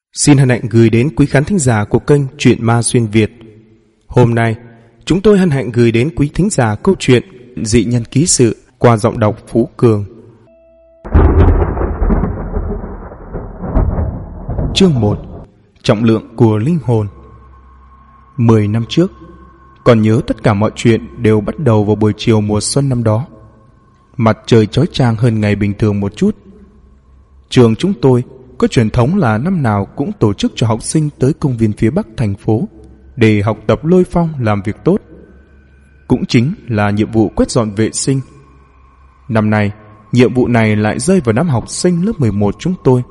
Xin hân hạnh gửi đến quý khán thính giả của kênh Truyện Ma Xuyên Việt. Hôm nay, chúng tôi hân hạnh gửi đến quý thính giả câu chuyện Dị Nhân Ký Sự qua giọng đọc Phú Cường. Chương 1. Trọng lượng của linh hồn. 10 năm trước, còn nhớ tất cả mọi chuyện đều bắt đầu vào buổi chiều mùa xuân năm đó. Mặt trời chói chang hơn ngày bình thường một chút. Trường chúng tôi có truyền thống là năm nào cũng tổ chức cho học sinh tới công viên phía Bắc thành phố để học tập lôi phong làm việc tốt. Cũng chính là nhiệm vụ quét dọn vệ sinh. Năm nay, nhiệm vụ này lại rơi vào đám học sinh lớp 11 chúng tôi.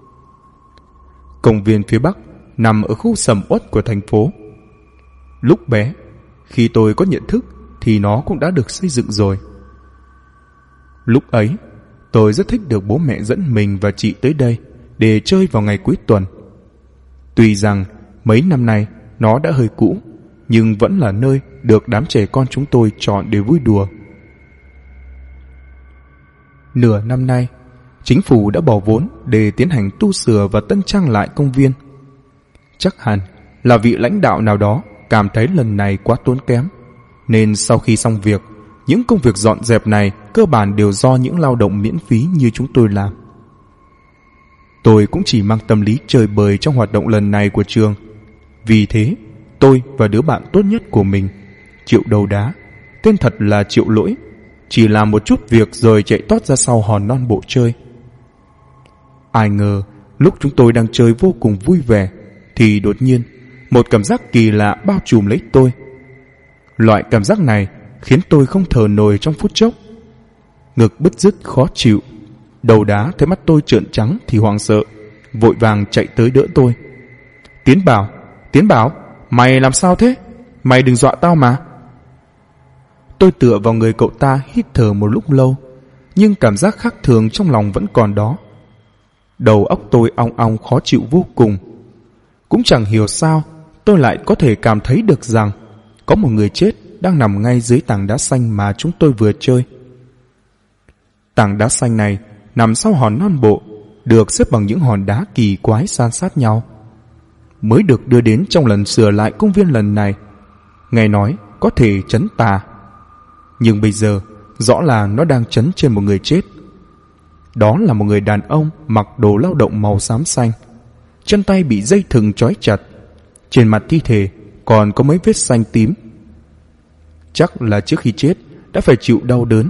Công viên phía Bắc nằm ở khu sầm uất của thành phố. Lúc bé, khi tôi có nhận thức thì nó cũng đã được xây dựng rồi. Lúc ấy, tôi rất thích được bố mẹ dẫn mình và chị tới đây để chơi vào ngày cuối tuần. Tuy rằng mấy năm nay nó đã hơi cũ, nhưng vẫn là nơi được đám trẻ con chúng tôi chọn để vui đùa. Nửa năm nay, chính phủ đã bỏ vốn để tiến hành tu sửa và tân trang lại công viên. Chắc hẳn là vị lãnh đạo nào đó cảm thấy lần này quá tốn kém, nên sau khi xong việc, những công việc dọn dẹp này cơ bản đều do những lao động miễn phí như chúng tôi làm. Tôi cũng chỉ mang tâm lý chơi bời trong hoạt động lần này của trường. Vì thế, tôi và đứa bạn tốt nhất của mình, Triệu Đầu Đá, tên thật là Triệu Lỗi, chỉ làm một chút việc rồi chạy tót ra sau hòn non bộ chơi. Ai ngờ, lúc chúng tôi đang chơi vô cùng vui vẻ, thì đột nhiên, một cảm giác kỳ lạ bao trùm lấy tôi. Loại cảm giác này khiến tôi không thở nổi trong phút chốc. Ngực bứt rứt khó chịu. Đầu Đá thấy mắt tôi trợn trắng thì hoảng sợ, vội vàng chạy tới đỡ tôi. Tiến Bảo, mày làm sao thế? Mày đừng dọa tao mà. Tôi tựa vào người cậu ta hít thở một lúc lâu, nhưng cảm giác khác thường trong lòng vẫn còn đó. Đầu óc tôi ong ong khó chịu vô cùng. Cũng chẳng hiểu sao tôi lại có thể cảm thấy được rằng có một người chết đang nằm ngay dưới tảng đá xanh mà chúng tôi vừa chơi. Tảng đá xanh này nằm sau hòn non bộ, được xếp bằng những hòn đá kỳ quái san sát nhau. Mới được đưa đến trong lần sửa lại công viên lần này. Nghe nói có thể trấn tà, nhưng bây giờ rõ là nó đang trấn trên một người chết. Đó là một người đàn ông mặc đồ lao động màu xám xanh, chân tay bị dây thừng trói chặt, trên mặt thi thể còn có mấy vết xanh tím. Chắc là trước khi chết đã phải chịu đau đớn.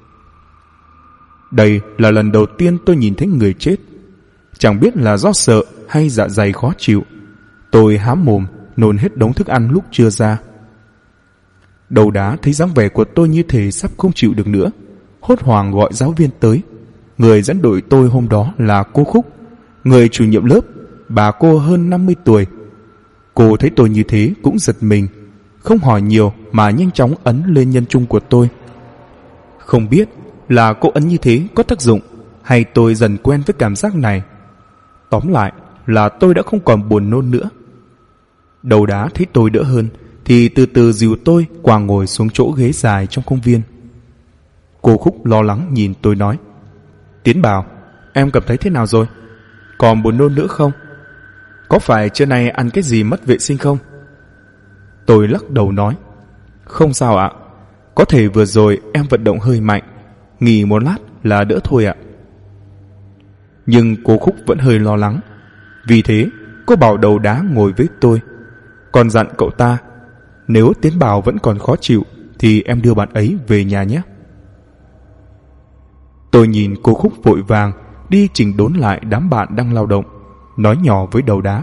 Đây là lần đầu tiên tôi nhìn thấy người chết. Chẳng biết là do sợ hay dạ dày khó chịu, tôi há mồm nôn hết đống thức ăn lúc chưa ra. Đầu Đá thấy dáng vẻ của tôi như thể sắp không chịu được nữa, hốt hoảng gọi giáo viên tới. Người dẫn đội tôi hôm đó là cô Khúc, người chủ nhiệm lớp, bà cô hơn 50 tuổi. Cô thấy tôi như thế cũng giật mình, không hỏi nhiều mà nhanh chóng ấn lên nhân trung của tôi. Không biết là cô ấn như thế có tác dụng hay tôi dần quen với cảm giác này. Tóm lại là tôi đã không còn buồn nôn nữa. Đầu Đá thấy tôi đỡ hơn thì từ từ dìu tôi qua ngồi xuống chỗ ghế dài trong công viên. Cô Khúc lo lắng nhìn tôi nói: Tiến Bảo, em cảm thấy thế nào rồi? Còn buồn nôn nữa không? Có phải trưa nay ăn cái gì mất vệ sinh không? Tôi lắc đầu nói: Không sao ạ. Có thể vừa rồi em vận động hơi mạnh, nghỉ một lát là đỡ thôi ạ. Nhưng cô Khúc vẫn hơi lo lắng. Vì thế cô bảo Đầu Đá ngồi với tôi, còn dặn cậu ta: Nếu Tiến Bảo vẫn còn khó chịu thì em đưa bạn ấy về nhà nhé. Tôi nhìn cô Khúc vội vàng đi chỉnh đốn lại đám bạn đang lao động, nói nhỏ với Đầu Đá: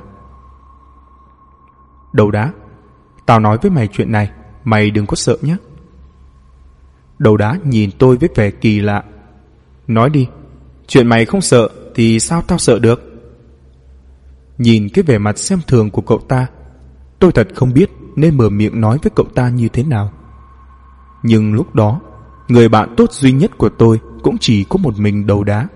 Đầu Đá, tao nói với mày chuyện này, mày đừng có sợ nhé. Đầu Đá nhìn tôi với vẻ kỳ lạ: Nói đi, chuyện mày không sợ thì sao tao sợ được? Nhìn cái vẻ mặt xem thường của cậu ta, tôi thật không biết nên mở miệng nói với cậu ta như thế nào. Nhưng lúc đó, người bạn tốt duy nhất của tôi cũng chỉ có một mình Đầu Đá.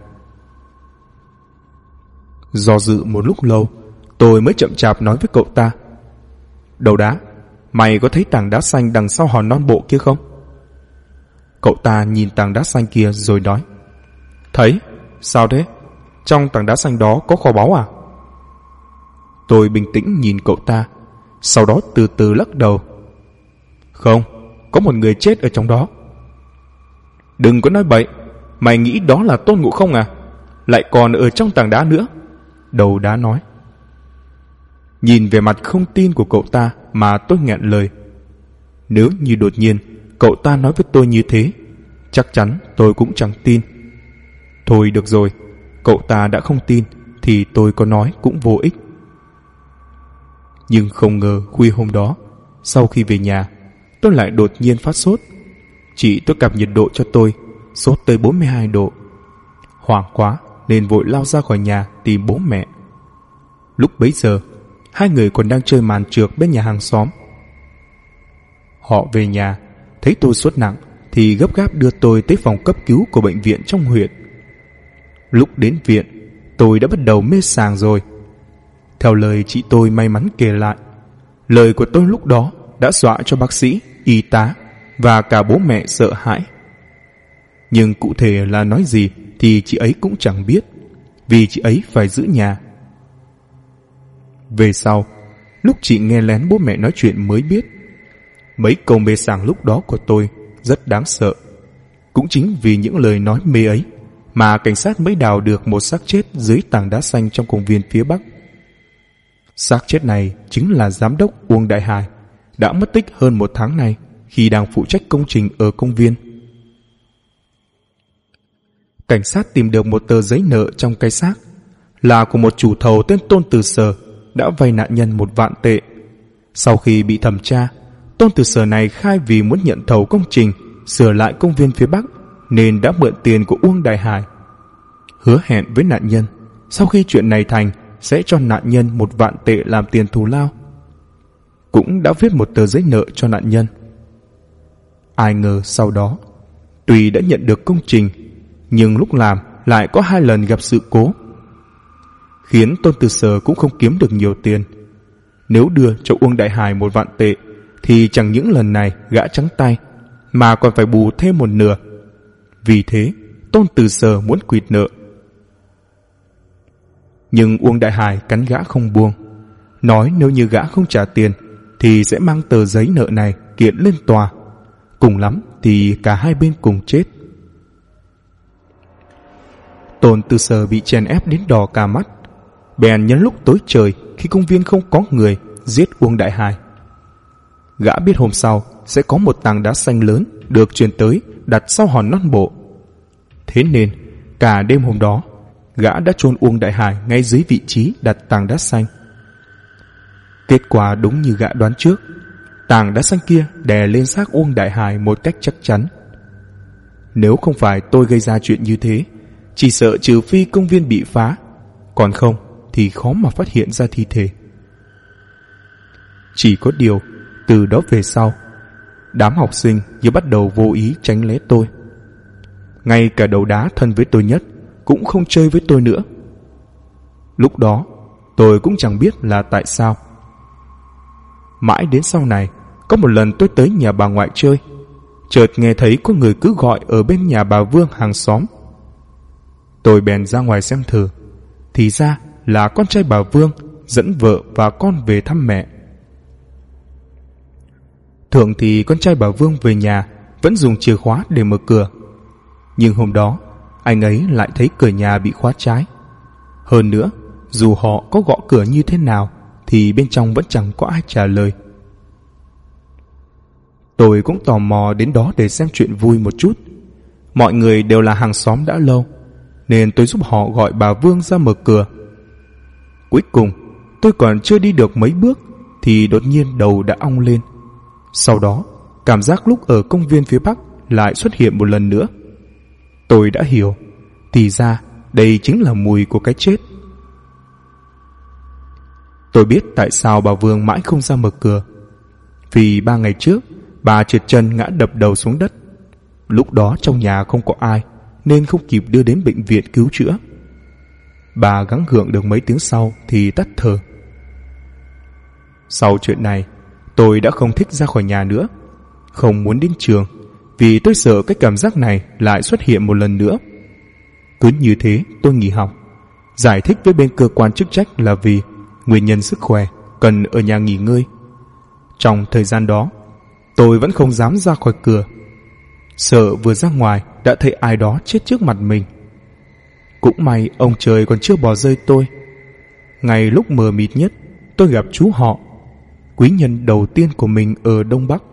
Do dự một lúc lâu, tôi mới chậm chạp nói với cậu ta: Đầu Đá, mày có thấy tảng đá xanh đằng sau hòn non bộ kia không? Cậu ta nhìn tảng đá xanh kia rồi nói: Thấy. Sao thế? Trong tảng đá xanh đó có kho báu à? Tôi bình tĩnh nhìn cậu ta, sau đó từ từ lắc đầu. Không, có một người chết ở trong đó. Đừng có nói bậy, mày nghĩ đó là Tôn Ngộ Không à? Lại còn ở trong tảng đá nữa. Đầu đá nói. Nhìn về mặt không tin của cậu ta mà tôi nghẹn lời. Nếu như đột nhiên cậu ta nói với tôi như thế, chắc chắn tôi cũng chẳng tin. Thôi được rồi, cậu ta đã không tin thì tôi có nói cũng vô ích. Nhưng không ngờ khuya hôm đó, sau khi về nhà, tôi lại đột nhiên phát sốt. Chị tôi cặp nhiệt độ cho tôi, sốt tới 42 độ. Hoảng quá nên vội lao ra khỏi nhà tìm bố mẹ. Lúc bấy giờ, hai người còn đang chơi màn trượt bên nhà hàng xóm. Họ về nhà, thấy tôi sốt nặng thì gấp gáp đưa tôi tới phòng cấp cứu của bệnh viện trong huyện. Lúc đến viện, tôi đã bắt đầu mê sảng rồi. Theo lời chị tôi may mắn kể lại, lời của tôi lúc đó đã dọa cho bác sĩ, y tá và cả bố mẹ sợ hãi. Nhưng cụ thể là nói gì thì chị ấy cũng chẳng biết, vì chị ấy phải giữ nhà. Về sau, lúc chị nghe lén bố mẹ nói chuyện mới biết, mấy câu mê sảng lúc đó của tôi rất đáng sợ. Cũng chính vì những lời nói mê ấy mà cảnh sát mới đào được một xác chết dưới tảng đá xanh trong công viên phía Bắc. Xác chết này chính là giám đốc Uông Đại Hải, đã mất tích hơn 1 tháng nay khi đang phụ trách công trình ở công viên. Cảnh sát tìm được một tờ giấy nợ trong cái xác, là của một chủ thầu tên Tôn Từ Sở đã vay nạn nhân 1 vạn tệ. Sau khi bị thẩm tra, Tôn Từ Sở này khai vì muốn nhận thầu công trình sửa lại công viên phía Bắc nên đã mượn tiền của Uông Đại Hải. Hứa hẹn với nạn nhân sau khi chuyện này thành sẽ cho nạn nhân 1 vạn tệ làm tiền thù lao. Cũng đã viết một tờ giấy nợ cho nạn nhân. Ai ngờ sau đó, tuy đã nhận được công trình, nhưng lúc làm lại có 2 lần gặp sự cố, khiến Tôn Từ Sở cũng không kiếm được nhiều tiền. Nếu đưa cho Uông Đại Hải 1 vạn tệ thì chẳng những lần này gã trắng tay, mà còn phải bù thêm 1/2. Vì thế Tôn Từ Sở muốn quỵt nợ. Nhưng Uông Đại Hải cắn gã không buông, nói nếu như gã không trả tiền thì sẽ mang tờ giấy nợ này kiện lên tòa, cùng lắm thì cả hai bên cùng chết. Tôn Từ Sở bị chèn ép đến đỏ cả mắt, bèn nhân lúc tối trời khi công viên không có người giết Uông Đại Hải. Gã biết hôm sau sẽ có một tảng đá xanh lớn được chuyển tới đặt sau hòn non bộ. Thế nên cả đêm hôm đó, gã đã chôn Uông Đại Hải ngay dưới vị trí đặt tảng đá xanh. Kết quả đúng như gã đoán trước, tảng đá xanh kia đè lên xác Uông Đại Hải một cách chắc chắn. Nếu không phải tôi gây ra chuyện như thế, chỉ sợ trừ phi công viên bị phá, còn không thì khó mà phát hiện ra thi thể. Chỉ có điều, từ đó về sau, đám học sinh như bắt đầu vô ý tránh né tôi. Ngay cả đầu đá thân với tôi nhất cũng không chơi với tôi nữa. Lúc đó tôi cũng chẳng biết là tại sao. Mãi đến sau này, có một lần tôi tới nhà bà ngoại chơi, chợt nghe thấy có người cứ gọi ở bên nhà bà Vương hàng xóm. Tôi bèn ra ngoài xem thử, thì ra là con trai bà Vương dẫn vợ và con về thăm mẹ. Thường thì con trai bà Vương về nhà vẫn dùng chìa khóa để mở cửa, nhưng hôm đó anh ấy lại thấy cửa nhà bị khóa trái. Hơn nữa, dù họ có gõ cửa như thế nào thì bên trong vẫn chẳng có ai trả lời. Tôi cũng tò mò đến đó để xem chuyện vui một chút. Mọi người đều là hàng xóm đã lâu, nên tôi giúp họ gọi bà Vương ra mở cửa. Cuối cùng, tôi còn chưa đi được mấy bước thì đột nhiên đầu đã ong lên. Sau đó, cảm giác lúc ở công viên phía Bắc lại xuất hiện một lần nữa. Tôi đã hiểu, thì ra đây chính là mùi của cái chết. Tôi biết tại sao bà Vương mãi không ra mở cửa. Vì 3 ngày trước, bà trượt chân ngã đập đầu xuống đất. Lúc đó trong nhà không có ai, nên không kịp đưa đến bệnh viện cứu chữa. Bà gắng gượng được mấy tiếng sau thì tắt thở. Sau chuyện này, tôi đã không thích ra khỏi nhà nữa, không muốn đến trường, vì tôi sợ cái cảm giác này lại xuất hiện một lần nữa. Cứ như thế tôi nghỉ học, giải thích với bên cơ quan chức trách là vì nguyên nhân sức khỏe, cần ở nhà nghỉ ngơi. Trong thời gian đó, tôi vẫn không dám ra khỏi cửa, sợ vừa ra ngoài đã thấy ai đó chết trước mặt mình. Cũng may ông trời còn chưa bỏ rơi tôi. Ngay lúc mờ mịt nhất, tôi gặp chú họ, quý nhân đầu tiên của mình ở Đông Bắc.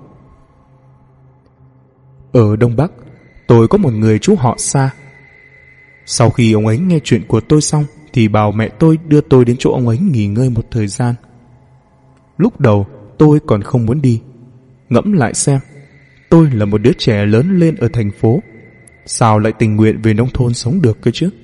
Ở Đông Bắc, tôi có một người chú họ xa. Sau khi ông ấy nghe chuyện của tôi xong thì bảo mẹ tôi đưa tôi đến chỗ ông ấy nghỉ ngơi một thời gian. Lúc đầu tôi còn không muốn đi. Ngẫm lại xem, tôi là một đứa trẻ lớn lên ở thành phố, sao lại tình nguyện về nông thôn sống được cơ chứ?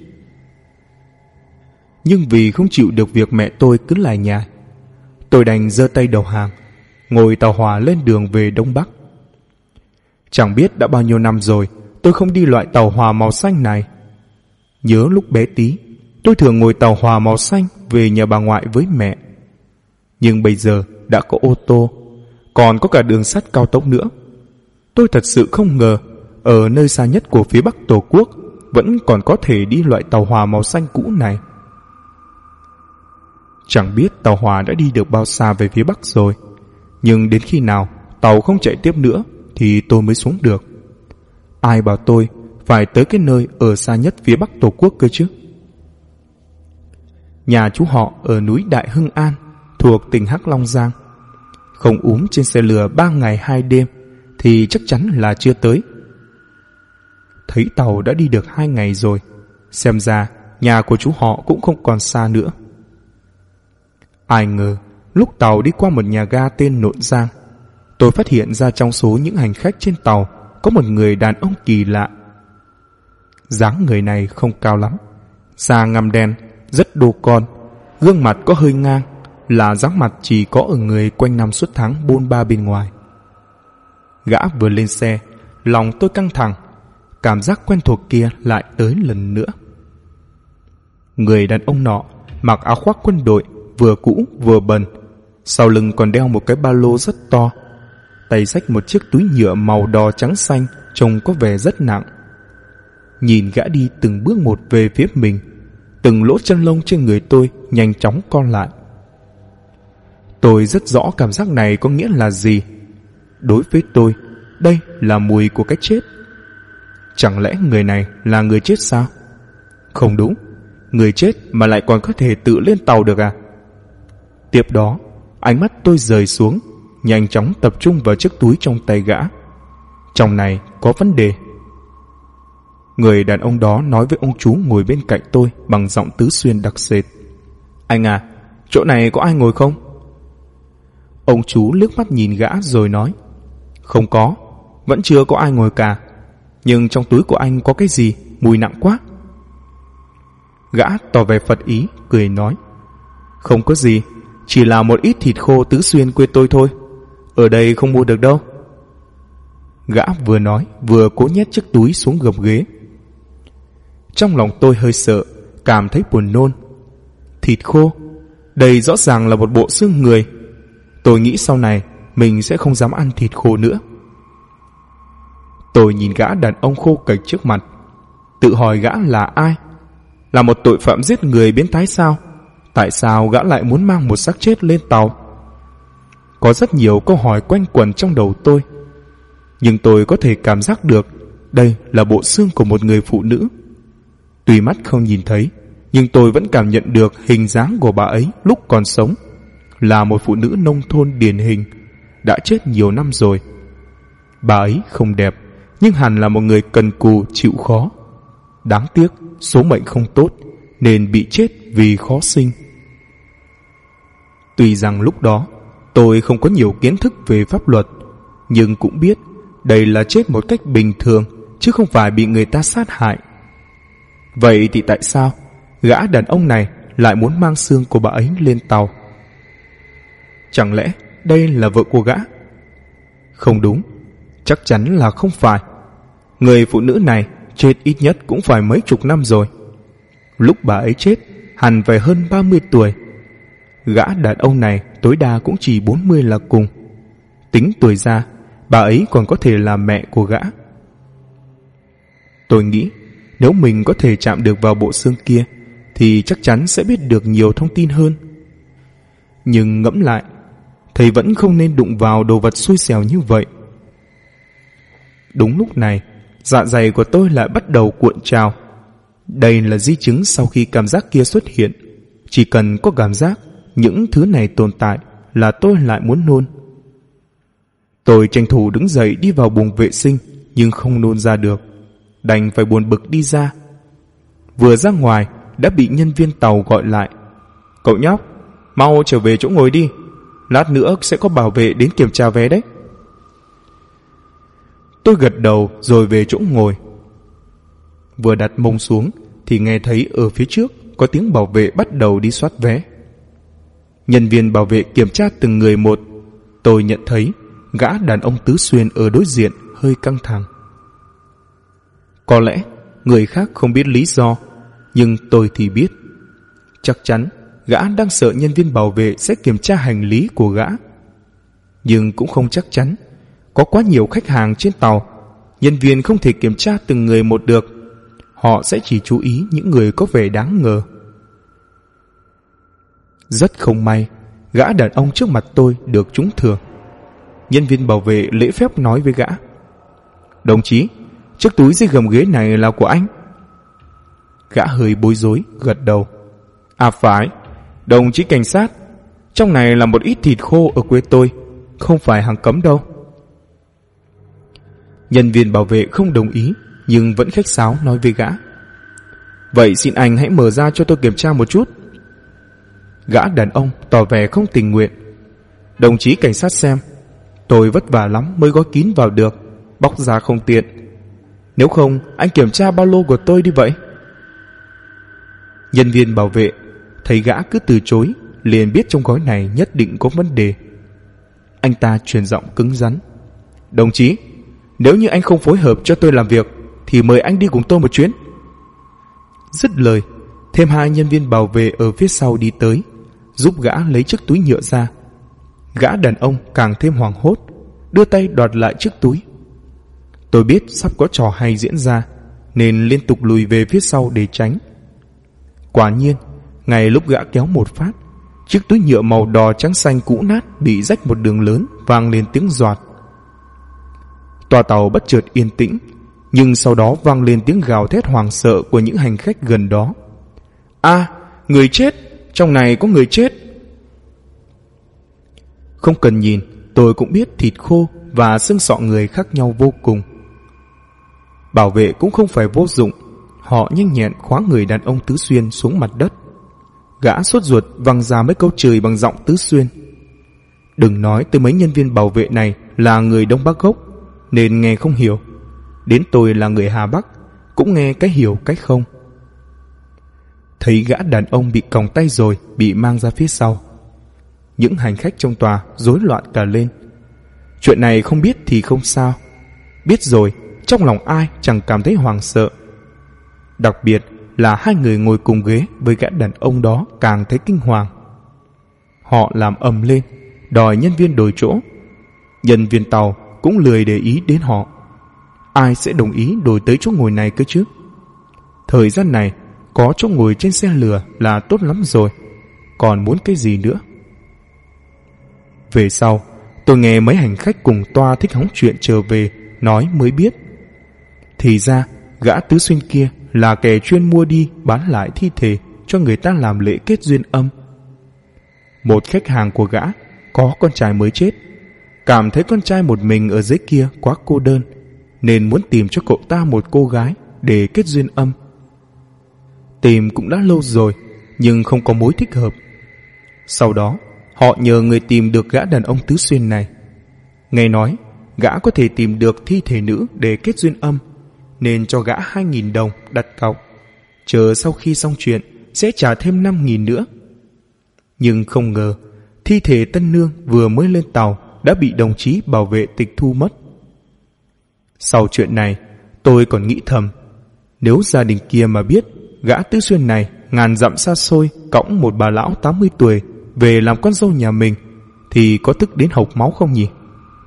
Nhưng vì không chịu được việc mẹ tôi cứ lại nhà, tôi đành giơ tay đầu hàng, ngồi tàu hỏa lên đường về Đông Bắc. Chẳng biết đã bao nhiêu năm rồi tôi không đi loại tàu hỏa màu xanh này. Nhớ lúc bé tí, tôi thường ngồi tàu hỏa màu xanh về nhà bà ngoại với mẹ. Nhưng bây giờ đã có ô tô, còn có cả đường sắt cao tốc nữa. Tôi thật sự không ngờ ở nơi xa nhất của phía Bắc Tổ quốc vẫn còn có thể đi loại tàu hỏa màu xanh cũ này. Chẳng biết tàu hỏa đã đi được bao xa về phía Bắc rồi, nhưng đến khi nào tàu không chạy tiếp nữa thì tôi mới xuống được. Ai bảo tôi phải tới cái nơi ở xa nhất phía Bắc Tổ quốc cơ chứ? Nhà chú họ ở núi Đại Hưng An, thuộc tỉnh Hắc Long Giang. Không úm trên xe lửa 3 ngày 2 đêm thì chắc chắn là chưa tới. Thấy tàu đã đi được 2 ngày rồi, xem ra nhà của chú họ cũng không còn xa nữa. Ai ngờ lúc tàu đi qua một nhà ga tên Nộn Giang, tôi phát hiện ra trong số những hành khách trên tàu có một người đàn ông kỳ lạ. Dáng người này không cao lắm, da ngăm đen, rất đô con, gương mặt có hơi ngang, là dáng mặt chỉ có ở người quanh năm suốt tháng bôn ba bên ngoài. Gã vừa lên xe, lòng tôi căng thẳng, cảm giác quen thuộc kia lại tới lần nữa. Người đàn ông nọ mặc áo khoác quân đội, vừa cũ vừa bẩn, sau lưng còn đeo một cái ba lô rất to, tay xách một chiếc túi nhựa màu đỏ trắng xanh trông có vẻ rất nặng. Nhìn gã đi từng bước một về phía mình, từng lỗ chân lông trên người tôi nhanh chóng co lại. Tôi rất rõ cảm giác này có nghĩa là gì. Đối với tôi, đây là mùi của cái chết. Chẳng lẽ người này là người chết sao? Không đúng, người chết mà lại còn có thể tự lên tàu được à? Tiếp đó, ánh mắt tôi rời xuống, nhanh chóng tập trung vào chiếc túi trong tay gã. Trong này có vấn đề. Người đàn ông đó nói với ông chú ngồi bên cạnh tôi bằng giọng Tứ Xuyên đặc sệt: "Anh à, chỗ này có ai ngồi không?" Ông chú liếc mắt nhìn gã rồi nói: "Không có, vẫn chưa có ai ngồi cả. Nhưng trong túi của anh có cái gì, mùi nặng quá." Gã tỏ vẻ phật ý, cười nói: "Không có gì, chỉ là một ít thịt khô Tứ Xuyên quê tôi thôi. Ở đây không mua được đâu." Gã vừa nói vừa cố nhét chiếc túi xuống gầm ghế. Trong lòng tôi hơi sợ, cảm thấy buồn nôn. Thịt khô, đây rõ ràng là một bộ xương người. Tôi nghĩ sau này mình sẽ không dám ăn thịt khô nữa. Tôi nhìn gã đàn ông khô cạch trước mặt, tự hỏi gã là ai? Là một tội phạm giết người biến thái sao? Tại sao gã lại muốn mang một xác chết lên tàu? Có rất nhiều câu hỏi quanh quẩn trong đầu tôi, nhưng tôi có thể cảm giác được đây là bộ xương của một người phụ nữ. Tuy mắt không nhìn thấy, nhưng tôi vẫn cảm nhận được hình dáng của bà ấy lúc còn sống. Là một phụ nữ nông thôn điển hình, đã chết nhiều năm rồi. Bà ấy không đẹp, nhưng hẳn là một người cần cù chịu khó. Đáng tiếc số mệnh không tốt nên bị chết vì khó sinh. Tuy rằng lúc đó tôi không có nhiều kiến thức về pháp luật, nhưng cũng biết đây là chết một cách bình thường, chứ không phải bị người ta sát hại. Vậy thì tại sao gã đàn ông này lại muốn mang xương của bà ấy lên tàu? Chẳng lẽ đây là vợ của gã? Không đúng, chắc chắn là không phải. Người phụ nữ này chết ít nhất cũng phải mấy chục năm rồi. Lúc bà ấy chết hẳn phải hơn 30 tuổi. Gã đàn ông này tối đa cũng chỉ 40 là cùng. Tính tuổi ra, bà ấy còn có thể là mẹ của gã. Tôi nghĩ nếu mình có thể chạm được vào bộ xương kia thì chắc chắn sẽ biết được nhiều thông tin hơn. Nhưng ngẫm lại, thầy vẫn không nên đụng vào đồ vật xui xẻo như vậy. Đúng lúc này, dạ dày của tôi lại bắt đầu cuộn trào. Đây là di chứng sau khi cảm giác kia xuất hiện. Chỉ cần có cảm giác những thứ này tồn tại là tôi lại muốn nôn. Tôi tranh thủ đứng dậy đi vào buồng vệ sinh, nhưng không nôn ra được, đành phải buồn bực đi ra. Vừa ra ngoài đã bị nhân viên tàu gọi lại. Cậu nhóc, mau trở về chỗ ngồi đi, lát nữa sẽ có bảo vệ đến kiểm tra vé đấy. Tôi gật đầu rồi về chỗ ngồi. Vừa đặt mông xuống thì nghe thấy ở phía trước có tiếng bảo vệ bắt đầu đi soát vé. Nhân viên bảo vệ kiểm tra từng người một. Tôi nhận thấy gã đàn ông Tứ Xuyên ở đối diện hơi căng thẳng. Có lẽ người khác không biết lý do, nhưng tôi thì biết. Chắc chắn gã đang sợ nhân viên bảo vệ sẽ kiểm tra hành lý của gã. Nhưng cũng không chắc chắn. Có quá nhiều khách hàng trên tàu, nhân viên không thể kiểm tra từng người một được. Họ sẽ chỉ chú ý những người có vẻ đáng ngờ. Rất không may, gã đàn ông trước mặt tôi được trúng thưởng. Nhân viên bảo vệ lễ phép nói với gã: Đồng chí, chiếc túi dưới gầm ghế này là của anh. Gã hơi bối rối gật đầu: À phải, đồng chí cảnh sát, trong này là một ít thịt khô ở quê tôi, không phải hàng cấm đâu. Nhân viên bảo vệ không đồng ý, nhưng vẫn khách sáo nói với gã: Vậy xin anh hãy mở ra cho tôi kiểm tra một chút. Gã đàn ông tỏ vẻ không tình nguyện: Đồng chí cảnh sát xem, tôi vất vả lắm mới gói kín vào được, bóc ra không tiện. Nếu không anh kiểm tra ba lô của tôi đi vậy. Nhân viên bảo vệ thấy gã cứ từ chối, liền biết trong gói này nhất định có vấn đề. Anh ta truyền giọng cứng rắn: Đồng chí, nếu như anh không phối hợp cho tôi làm việc thì mời anh đi cùng tôi một chuyến. Dứt lời, thêm hai nhân viên bảo vệ ở phía sau đi tới, giúp gã lấy chiếc túi nhựa ra. Gã đàn ông càng thêm hoảng hốt, đưa tay đoạt lại chiếc túi. Tôi biết sắp có trò hay diễn ra, nên liên tục lùi về phía sau để tránh. Quả nhiên, ngay lúc gã kéo một phát, chiếc túi nhựa màu đỏ trắng xanh cũ nát bị rách một đường lớn, vang lên tiếng doạt. Toa tàu bất chợt yên tĩnh, nhưng sau đó vang lên tiếng gào thét hoảng sợ của những hành khách gần đó. À, người chết, trong này có người chết. Không cần nhìn, tôi cũng biết thịt khô và xương sọ người khác nhau vô cùng. Bảo vệ cũng không phải vô dụng, họ nhanh nhẹn khóa người đàn ông Tứ Xuyên xuống mặt đất. Gã sốt ruột văng ra mấy câu chửi bằng giọng Tứ Xuyên. Đừng nói tới mấy nhân viên bảo vệ này là người Đông Bắc gốc, nên nghe không hiểu. Đến tôi là người Hà Bắc, cũng nghe cái hiểu cái không. Thấy gã đàn ông bị còng tay rồi, bị mang ra phía sau. Những hành khách trong tòa rối loạn cả lên. Chuyện này không biết thì không sao, biết rồi trong lòng ai chẳng cảm thấy hoảng sợ. Đặc biệt là hai người ngồi cùng ghế với gã đàn ông đó càng thấy kinh hoàng. Họ làm ầm lên, đòi nhân viên đổi chỗ. Nhân viên tàu cũng lười để ý đến họ. Ai sẽ đồng ý đổi tới chỗ ngồi này cơ chứ? Thời gian này có chỗ ngồi trên xe lửa là tốt lắm rồi, còn muốn cái gì nữa? Về sau, tôi nghe mấy hành khách cùng toa thích hóng chuyện trở về, nói mới biết. Thì ra, gã Tứ Xuyên kia là kẻ chuyên mua đi bán lại thi thể cho người ta làm lễ kết duyên âm. Một khách hàng của gã có con trai mới chết, cảm thấy con trai một mình ở dưới kia quá cô đơn, nên muốn tìm cho cậu ta một cô gái để kết duyên âm. Tìm cũng đã lâu rồi, nhưng không có mối thích hợp. Sau đó, họ nhờ người tìm được gã đàn ông Tứ Xuyên này. Nghe nói, gã có thể tìm được thi thể nữ để kết duyên âm, nên cho gã 2.000 đồng đặt cọc. Chờ sau khi xong chuyện, sẽ trả thêm 5.000 nữa. Nhưng không ngờ, thi thể tân nương vừa mới lên tàu đã bị đồng chí bảo vệ tịch thu mất. Sau chuyện này, tôi còn nghĩ thầm, nếu gia đình kia mà biết gã Tứ Xuyên này ngàn dặm xa xôi cõng một bà lão 80 tuổi về làm con dâu nhà mình, thì có tức đến hộc máu không nhỉ?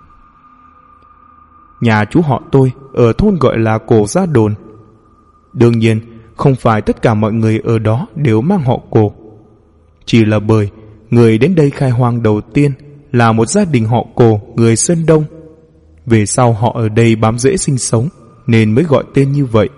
Nhà chú họ tôi ở thôn gọi là Cổ Gia Đồn. Đương nhiên, không phải tất cả mọi người ở đó đều mang họ Cổ. Chỉ là bởi người đến đây khai hoang đầu tiên là một gia đình họ Cổ người Sơn Đông. Về sau họ ở đây bám rễ sinh sống nên mới gọi tên như vậy.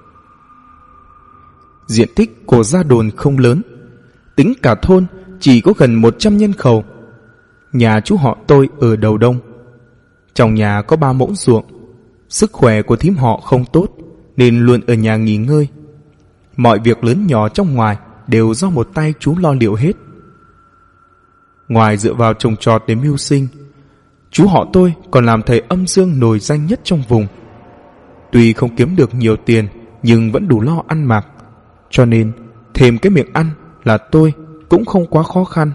Diện tích của Gia Đồn không lớn, tính cả thôn chỉ có gần 100 nhân khẩu. Nhà chú họ tôi ở đầu đông. Trong nhà có 3 mẫu ruộng. Sức khỏe của thím họ không tốt nên luôn ở nhà nghỉ ngơi. Mọi việc lớn nhỏ trong ngoài đều do một tay chú lo liệu hết. Ngoài dựa vào trồng trọt để mưu sinh, chú họ tôi còn làm thầy âm dương nổi danh nhất trong vùng. Tuy không kiếm được nhiều tiền nhưng vẫn đủ lo ăn mặc, cho nên thêm cái miệng ăn là tôi cũng không quá khó khăn.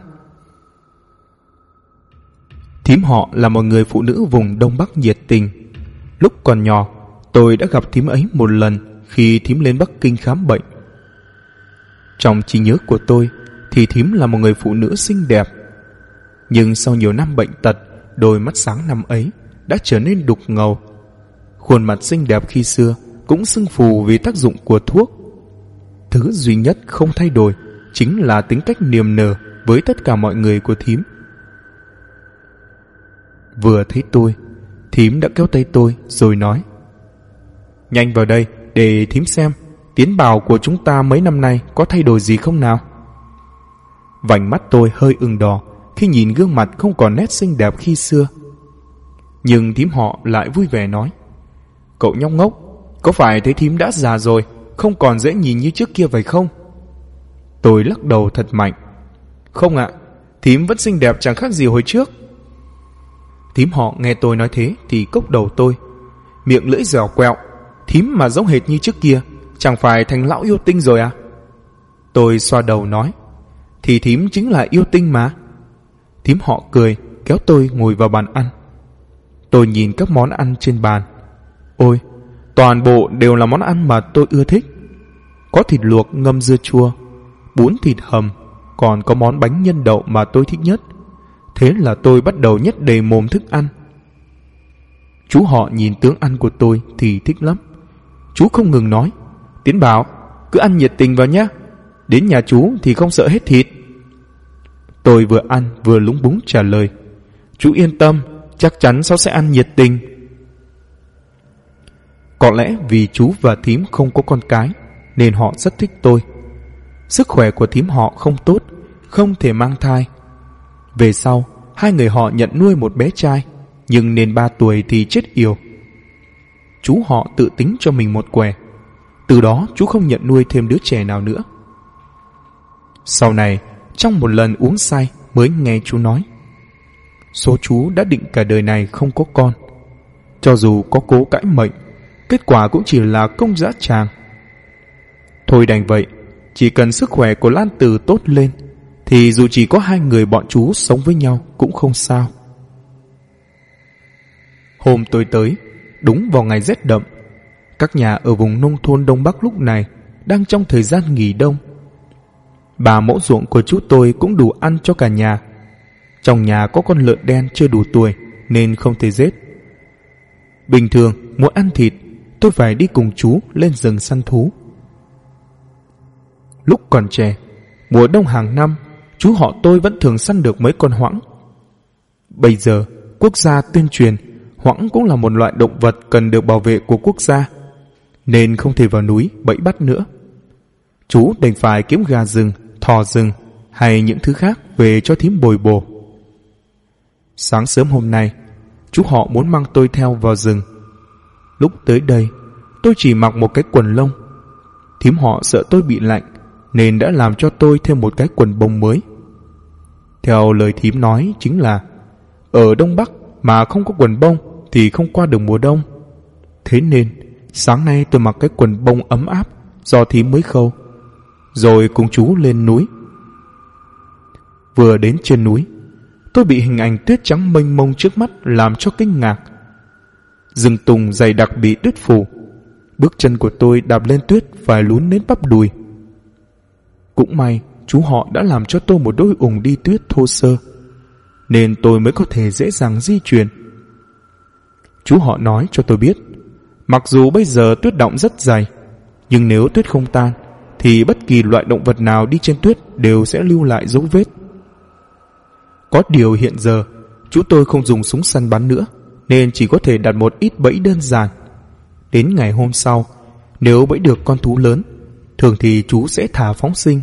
Thím họ là một người phụ nữ vùng Đông Bắc nhiệt tình. Lúc còn nhỏ, tôi đã gặp thím ấy một lần khi thím lên Bắc Kinh khám bệnh. Trong trí nhớ của tôi thì thím là một người phụ nữ xinh đẹp. Nhưng sau nhiều năm bệnh tật, đôi mắt sáng năm ấy đã trở nên đục ngầu. Khuôn mặt xinh đẹp khi xưa cũng sưng phù vì tác dụng của thuốc. Thứ duy nhất không thay đổi chính là tính cách niềm nở với tất cả mọi người của thím. Vừa thấy tôi, thím đã kéo tay tôi rồi nói: "Nhanh vào đây để thím xem tiến bào của chúng ta mấy năm nay có thay đổi gì không nào." Vành mắt tôi hơi ửng đỏ khi nhìn gương mặt không còn nét xinh đẹp khi xưa. Nhưng thím họ lại vui vẻ nói: "Cậu nhóc ngốc, có phải thấy thím đã già rồi, không còn dễ nhìn như trước kia vậy không?" Tôi lắc đầu thật mạnh: "Không ạ, thím vẫn xinh đẹp chẳng khác gì hồi trước." Thím họ nghe tôi nói thế thì cốc đầu tôi, miệng lưỡi dẻo quẹo: "Thím mà giống hệt như trước kia, chẳng phải thành lão yêu tinh rồi à?" Tôi xoa đầu nói: "Thì thím chính là yêu tinh mà." Thím họ cười kéo tôi ngồi vào bàn ăn. Tôi nhìn các món ăn trên bàn. Ôi, toàn bộ đều là món ăn mà tôi ưa thích. Có thịt luộc ngâm dưa chua, bún thịt hầm, còn có món bánh nhân đậu mà tôi thích nhất. Thế là tôi bắt đầu nhét đầy mồm thức ăn. Chú họ nhìn tướng ăn của tôi thì thích lắm. Chú không ngừng nói: "Tiến Bảo, cứ ăn nhiệt tình vào nhé. Đến nhà chú thì không sợ hết thịt." Tôi vừa ăn vừa lúng búng trả lời: "Chú yên tâm, chắc chắn cháu sẽ ăn nhiệt tình." Có lẽ vì chú và thím không có con cái nên họ rất thích tôi. Sức khỏe của thím họ không tốt, không thể mang thai. Về sau, hai người họ nhận nuôi một bé trai, nhưng đến 3 tuổi thì chết yểu. Chú họ tự tính cho mình một quẻ. Từ đó chú không nhận nuôi thêm đứa trẻ nào nữa. Sau này, trong một lần uống say mới nghe chú nói: "Số chú đã định cả đời này không có con. Cho dù có cố cãi mệnh, kết quả cũng chỉ là công dã tràng. Thôi đành vậy, chỉ cần sức khỏe của Lan Từ tốt lên thì dù chỉ có 2 người bọn chú sống với nhau cũng không sao." Hôm tôi tới, đúng vào ngày rét đậm. Các nhà ở vùng nông thôn Đông Bắc lúc này đang trong thời gian nghỉ đông. 3 mẫu ruộng của chú tôi cũng đủ ăn cho cả nhà. Trong nhà có con lợn đen chưa đủ tuổi nên không thể giết. Bình thường muốn ăn thịt, tôi phải đi cùng chú lên rừng săn thú. Lúc còn trẻ, mùa đông hàng năm, chú họ tôi vẫn thường săn được mấy con hoãng. Bây giờ, quốc gia tuyên truyền hoãng cũng là một loại động vật cần được bảo vệ của quốc gia, nên không thể vào núi bẫy bắt nữa. Chú đành phải kiếm gà rừng, thỏ rừng hay những thứ khác về cho thím bồi bổ. Sáng sớm hôm nay, chú họ muốn mang tôi theo vào rừng. Lúc tới đây, tôi chỉ mặc một cái quần lông. Thím họ sợ tôi bị lạnh nên đã làm cho tôi thêm một cái quần bông mới. Theo lời thím nói chính là ở Đông Bắc mà không có quần bông thì không qua được mùa đông. Thế nên sáng nay tôi mặc cái quần bông ấm áp do thím mới khâu, rồi cùng chú lên núi. Vừa đến trên núi, tôi bị hình ảnh tuyết trắng mênh mông trước mắt làm cho kinh ngạc. Rừng tùng dày đặc bị tuyết phủ, bước chân của tôi đạp lên tuyết phải lún đến bắp đùi. Cũng may chú họ đã làm cho tôi một đôi ủng đi tuyết thô sơ, nên tôi mới có thể dễ dàng di chuyển. Chú họ nói cho tôi biết, mặc dù bây giờ tuyết đọng rất dày, nhưng nếu tuyết không tan thì bất kỳ loại động vật nào đi trên tuyết đều sẽ lưu lại dấu vết. Có điều hiện giờ chú tôi không dùng súng săn bắn nữa, nên chỉ có thể đặt một ít bẫy đơn giản. Đến ngày hôm sau, nếu bẫy được con thú lớn, thường thì chú sẽ thả phóng sinh.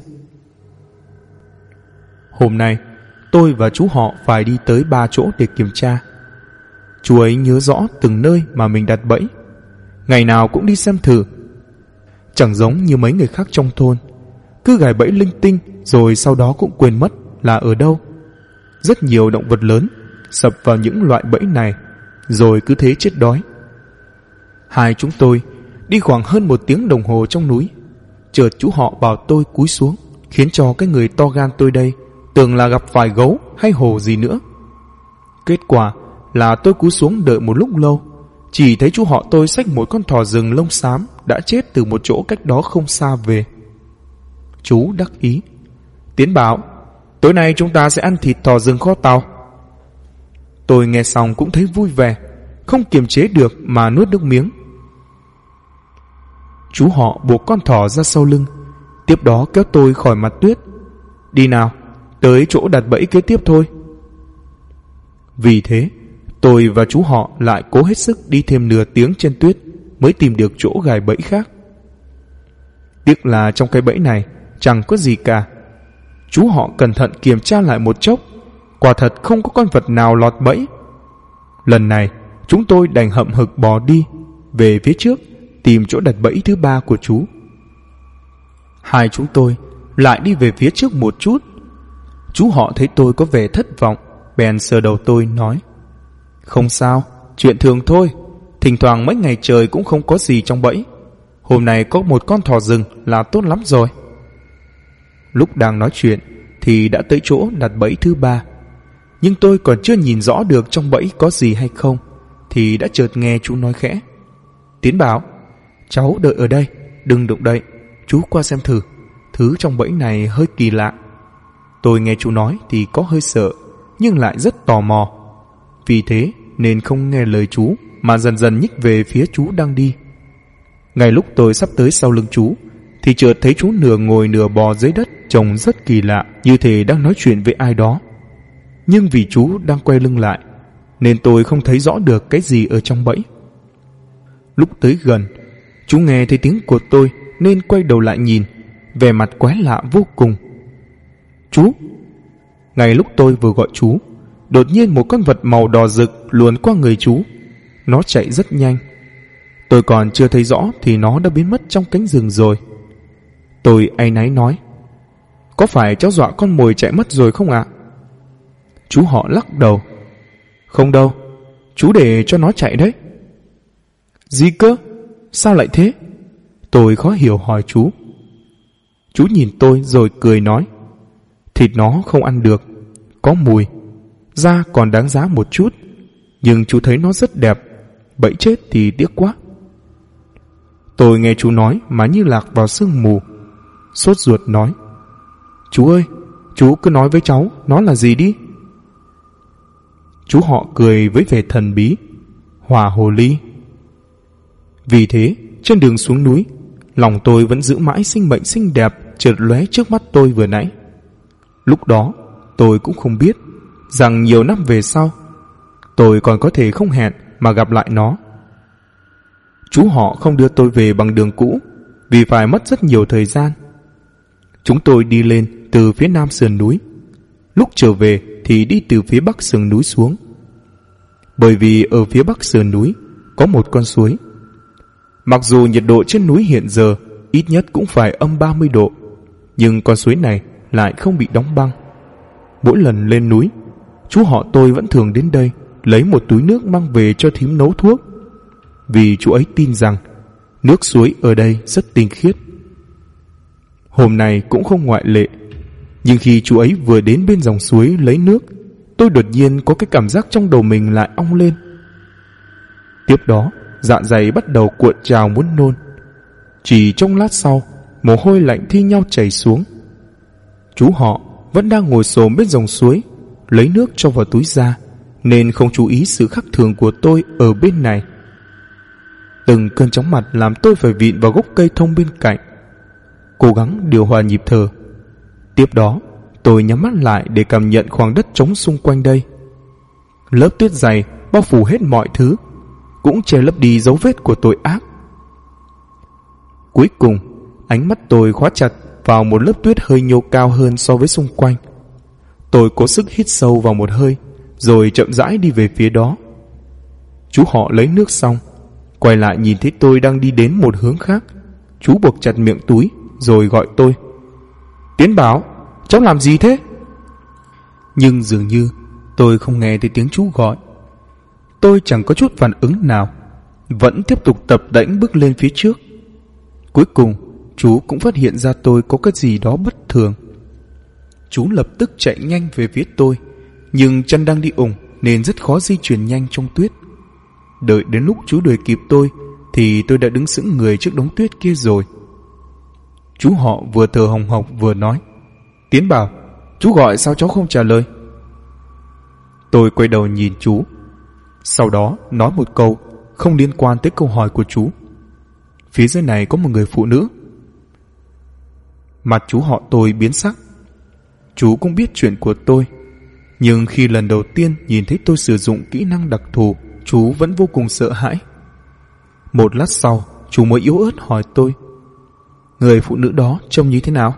Hôm nay tôi và chú họ phải đi tới 3 chỗ để kiểm tra. Chú ấy nhớ rõ từng nơi mà mình đặt bẫy, ngày nào cũng đi xem thử. Chẳng giống như mấy người khác trong thôn, cứ gài bẫy linh tinh rồi sau đó cũng quên mất là ở đâu. Rất nhiều động vật lớn sập vào những loại bẫy này, rồi cứ thế chết đói. Hai chúng tôi đi khoảng hơn 1 tiếng đồng hồ trong núi. Chợt chú họ bảo tôi cúi xuống, khiến cho cái người to gan tôi đây tưởng là gặp phải gấu hay hổ gì nữa. Kết quả là tôi cúi xuống đợi một lúc lâu, chỉ thấy chú họ tôi xách một con thỏ rừng lông xám đã chết từ một chỗ cách đó không xa về. Chú đắc ý: Tiến bảo, tối nay chúng ta sẽ ăn thịt thỏ rừng kho tàu. Tôi nghe xong cũng thấy vui vẻ, không kiềm chế được mà nuốt nước miếng. Chú họ buộc con thỏ ra sau lưng, tiếp đó kéo tôi khỏi mặt tuyết. Đi nào, tới chỗ đặt bẫy kế tiếp thôi. Vì thế tôi và chú họ lại cố hết sức đi thêm nửa tiếng trên tuyết mới tìm được chỗ gài bẫy khác. Tiếc là trong cái bẫy này chẳng có gì cả. Chú họ cẩn thận kiểm tra lại một chốc, quả thật không có con vật nào lọt bẫy. Lần này chúng tôi đành hậm hực bò đi về phía trước tìm chỗ đặt bẫy thứ 3 của chú. Hai chúng tôi lại đi về phía trước một chút. Chú họ thấy tôi có vẻ thất vọng, bèn sờ đầu tôi nói: Không sao, chuyện thường thôi. Thỉnh thoảng mấy ngày trời cũng không có gì trong bẫy. Hôm nay có một con thỏ rừng là tốt lắm rồi. Lúc đang nói chuyện thì đã tới chỗ đặt bẫy thứ 3. Nhưng tôi còn chưa nhìn rõ được trong bẫy có gì hay không thì đã chợt nghe chú nói khẽ: Tiến bảo, cháu đợi ở đây, đừng động đậy, chú qua xem thử. Thứ trong bẫy này hơi kỳ lạ. Tôi nghe chú nói thì có hơi sợ, nhưng lại rất tò mò. Vì thế nên không nghe lời chú mà dần dần nhích về phía chú đang đi. Ngay lúc tôi sắp tới sau lưng chú thì chợt thấy chú nửa ngồi nửa bò dưới đất, trông rất kỳ lạ, như thể đang nói chuyện với ai đó. Nhưng vì chú đang quay lưng lại nên tôi không thấy rõ được cái gì ở trong bẫy. Lúc tới gần, chú nghe thấy tiếng của tôi nên quay đầu lại nhìn, vẻ mặt quái lạ vô cùng. Chú! Ngay lúc tôi vừa gọi chú, đột nhiên một con vật màu đỏ rực luồn qua người chú. Nó chạy rất nhanh. Tôi còn chưa thấy rõ thì nó đã biến mất trong cánh rừng rồi. Tôi áy náy nói: Có phải cháu dọa con mồi chạy mất rồi không ạ? Chú họ lắc đầu: Không đâu, chú để cho nó chạy đấy. Gì cơ? Sao lại thế? Tôi khó hiểu hỏi chú. Chú nhìn tôi rồi cười nói: Thịt nó không ăn được, có mùi, da còn đáng giá một chút, nhưng chú thấy nó rất đẹp, bẫy chết thì tiếc quá. Tôi nghe chú nói mà như lạc vào sương mù, sốt ruột nói: Chú ơi, chú cứ nói với cháu nó là gì đi. Chú họ cười với vẻ thần bí: Hỏa hồ ly. Vì thế trên đường xuống núi, lòng tôi vẫn giữ mãi sinh mệnh xinh đẹp chợt lóe trước mắt tôi vừa nãy. Lúc đó tôi cũng không biết rằng nhiều năm về sau tôi còn có thể không hẹn mà gặp lại nó. Chú họ không đưa tôi về bằng đường cũ vì phải mất rất nhiều thời gian. Chúng tôi đi lên từ phía nam sườn núi, lúc trở về thì đi từ phía bắc sườn núi xuống. Bởi vì ở phía bắc sườn núi có một con suối. Mặc dù nhiệt độ trên núi hiện giờ ít nhất cũng phải âm 30 độ, nhưng con suối này lại không bị đóng băng. Mỗi lần lên núi, chú họ tôi vẫn thường đến đây lấy một túi nước mang về cho thím nấu thuốc, vì chú ấy tin rằng nước suối ở đây rất tinh khiết. Hôm nay cũng không ngoại lệ. Nhưng khi chú ấy vừa đến bên dòng suối lấy nước, tôi đột nhiên có cái cảm giác trong đầu mình lại ong lên. Tiếp đó dạ dày bắt đầu cuộn trào muốn nôn. Chỉ trong lát sau, mồ hôi lạnh thi nhau chảy xuống. Chú họ vẫn đang ngồi xổm bên dòng suối lấy nước cho vào túi ra, nên không chú ý sự khác thường của tôi ở bên này. Từng cơn chóng mặt làm tôi phải vịn vào gốc cây thông bên cạnh, cố gắng điều hòa nhịp thở. Tiếp đó Tôi nhắm mắt lại để cảm nhận khoảng đất trống xung quanh đây. Lớp tuyết dày bao phủ hết mọi thứ, cũng che lấp đi dấu vết của tội ác. Cuối cùng, ánh mắt tôi khóa chặt vào một lớp tuyết hơi nhô cao hơn so với xung quanh. Tôi cố sức hít sâu vào một hơi, rồi chậm rãi đi về phía đó. Chú họ lấy nước xong, quay lại nhìn thấy tôi đang đi đến một hướng khác. Chú buộc chặt miệng túi, rồi gọi tôi. Tiến Bảo, cháu làm gì thế? Nhưng dường như tôi không nghe thấy tiếng chú gọi. Tôi chẳng có chút phản ứng nào, vẫn tiếp tục tập đễnh bước lên phía trước. Cuối cùng, chú cũng phát hiện ra tôi có cái gì đó bất thường. Chú lập tức chạy nhanh về phía tôi, nhưng chân đang đi ủng nên rất khó di chuyển nhanh trong tuyết. Đợi đến lúc chú đuổi kịp tôi thì tôi đã đứng sững người trước đống tuyết kia rồi. Chú họ vừa thở hồng hộc vừa nói. Tiến Bảo, chú gọi sao cháu không trả lời? Tôi quay đầu nhìn chú, sau đó nói một câu không liên quan tới câu hỏi của chú. Phía dưới này có một người phụ nữ. Mặt chú họ tôi biến sắc. Chú cũng biết chuyện của tôi, nhưng khi lần đầu tiên nhìn thấy tôi sử dụng kỹ năng đặc thù, chú vẫn vô cùng sợ hãi. Một lát sau, chú mới yếu ớt hỏi tôi, người phụ nữ đó trông như thế nào?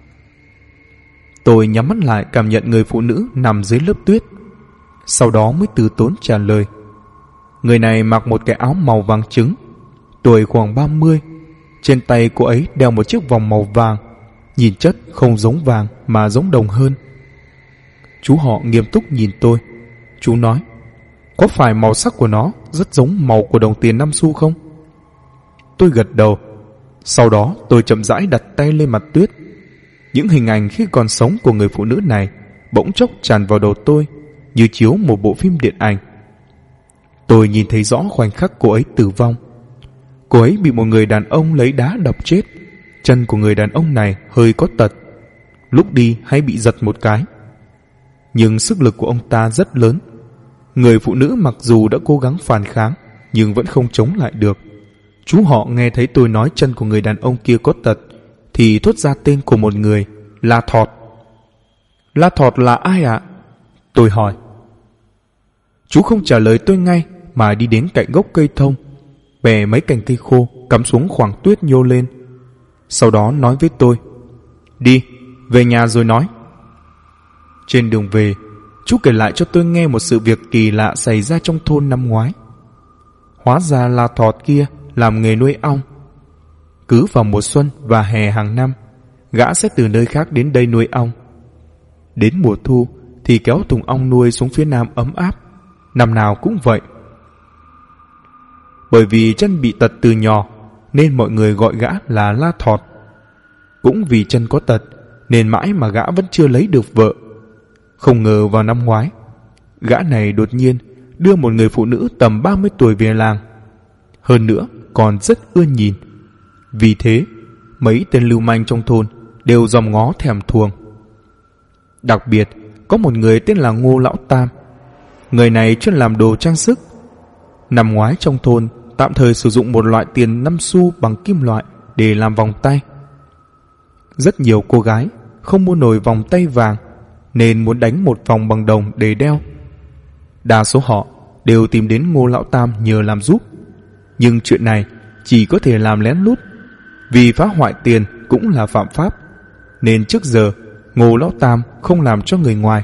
Tôi nhắm mắt lại cảm nhận người phụ nữ nằm dưới lớp tuyết, sau đó mới từ tốn trả lời. Người này mặc một cái áo màu vàng trứng, tuổi khoảng 30. Trên tay cô ấy đeo một chiếc vòng màu vàng, nhìn chất không giống vàng mà giống đồng hơn. Chú họ nghiêm túc nhìn tôi. Chú nói, có phải màu sắc của nó rất giống màu của đồng tiền 5 xu không? Tôi gật đầu. Sau đó tôi chậm rãi đặt tay lên mặt tuyết. Những hình ảnh khi còn sống của người phụ nữ này bỗng chốc tràn vào đầu tôi, như chiếu một bộ phim điện ảnh. Tôi nhìn thấy rõ khoảnh khắc cô ấy tử vong. Cô ấy bị một người đàn ông lấy đá đập chết. Chân của người đàn ông này hơi có tật, lúc đi hay bị giật một cái. Nhưng sức lực của ông ta rất lớn. Người phụ nữ mặc dù đã cố gắng phản kháng, nhưng vẫn không chống lại được. Chú họ nghe thấy tôi nói chân của người đàn ông kia có tật, thì thốt ra tên của một người, La Thọt. La Thọt là ai ạ? Tôi hỏi. Chú không trả lời tôi ngay, mà đi đến cạnh gốc cây thông, bẻ mấy cành cây khô cắm xuống khoảng tuyết nhô lên. Sau đó nói với tôi, đi, về nhà rồi nói. Trên đường về, chú kể lại cho tôi nghe một sự việc kỳ lạ xảy ra trong thôn năm ngoái. Hóa ra La Thọt kia làm nghề nuôi ong. Cứ vào mùa xuân và hè hàng năm, gã sẽ từ nơi khác đến đây nuôi ong. Đến mùa thu thì kéo thùng ong nuôi xuống phía nam ấm áp. Năm nào cũng vậy. Bởi vì chân bị tật từ nhỏ nên mọi người gọi gã là La Thọt. Cũng vì chân có tật nên mãi mà gã vẫn chưa lấy được vợ. Không ngờ vào năm ngoái, gã này đột nhiên đưa một người phụ nữ tầm 30 tuổi về làng. Hơn nữa còn rất ưa nhìn. Vì thế mấy tên lưu manh trong thôn đều dòm ngó thèm thuồng. Đặc biệt có một người tên là Ngô Lão Tam. Người này chuyên làm đồ trang sức. Năm ngoái trong thôn tạm thời sử dụng một loại tiền 5 xu bằng kim loại để làm vòng tay. Rất nhiều cô gái không mua nổi vòng tay vàng nên muốn đánh một vòng bằng đồng để đeo. Đa số họ đều tìm đến Ngô Lão Tam nhờ làm giúp. Nhưng chuyện này chỉ có thể làm lén lút, vì phá hoại tiền cũng là phạm pháp, nên trước giờ Ngô Lão Tam không làm cho người ngoài.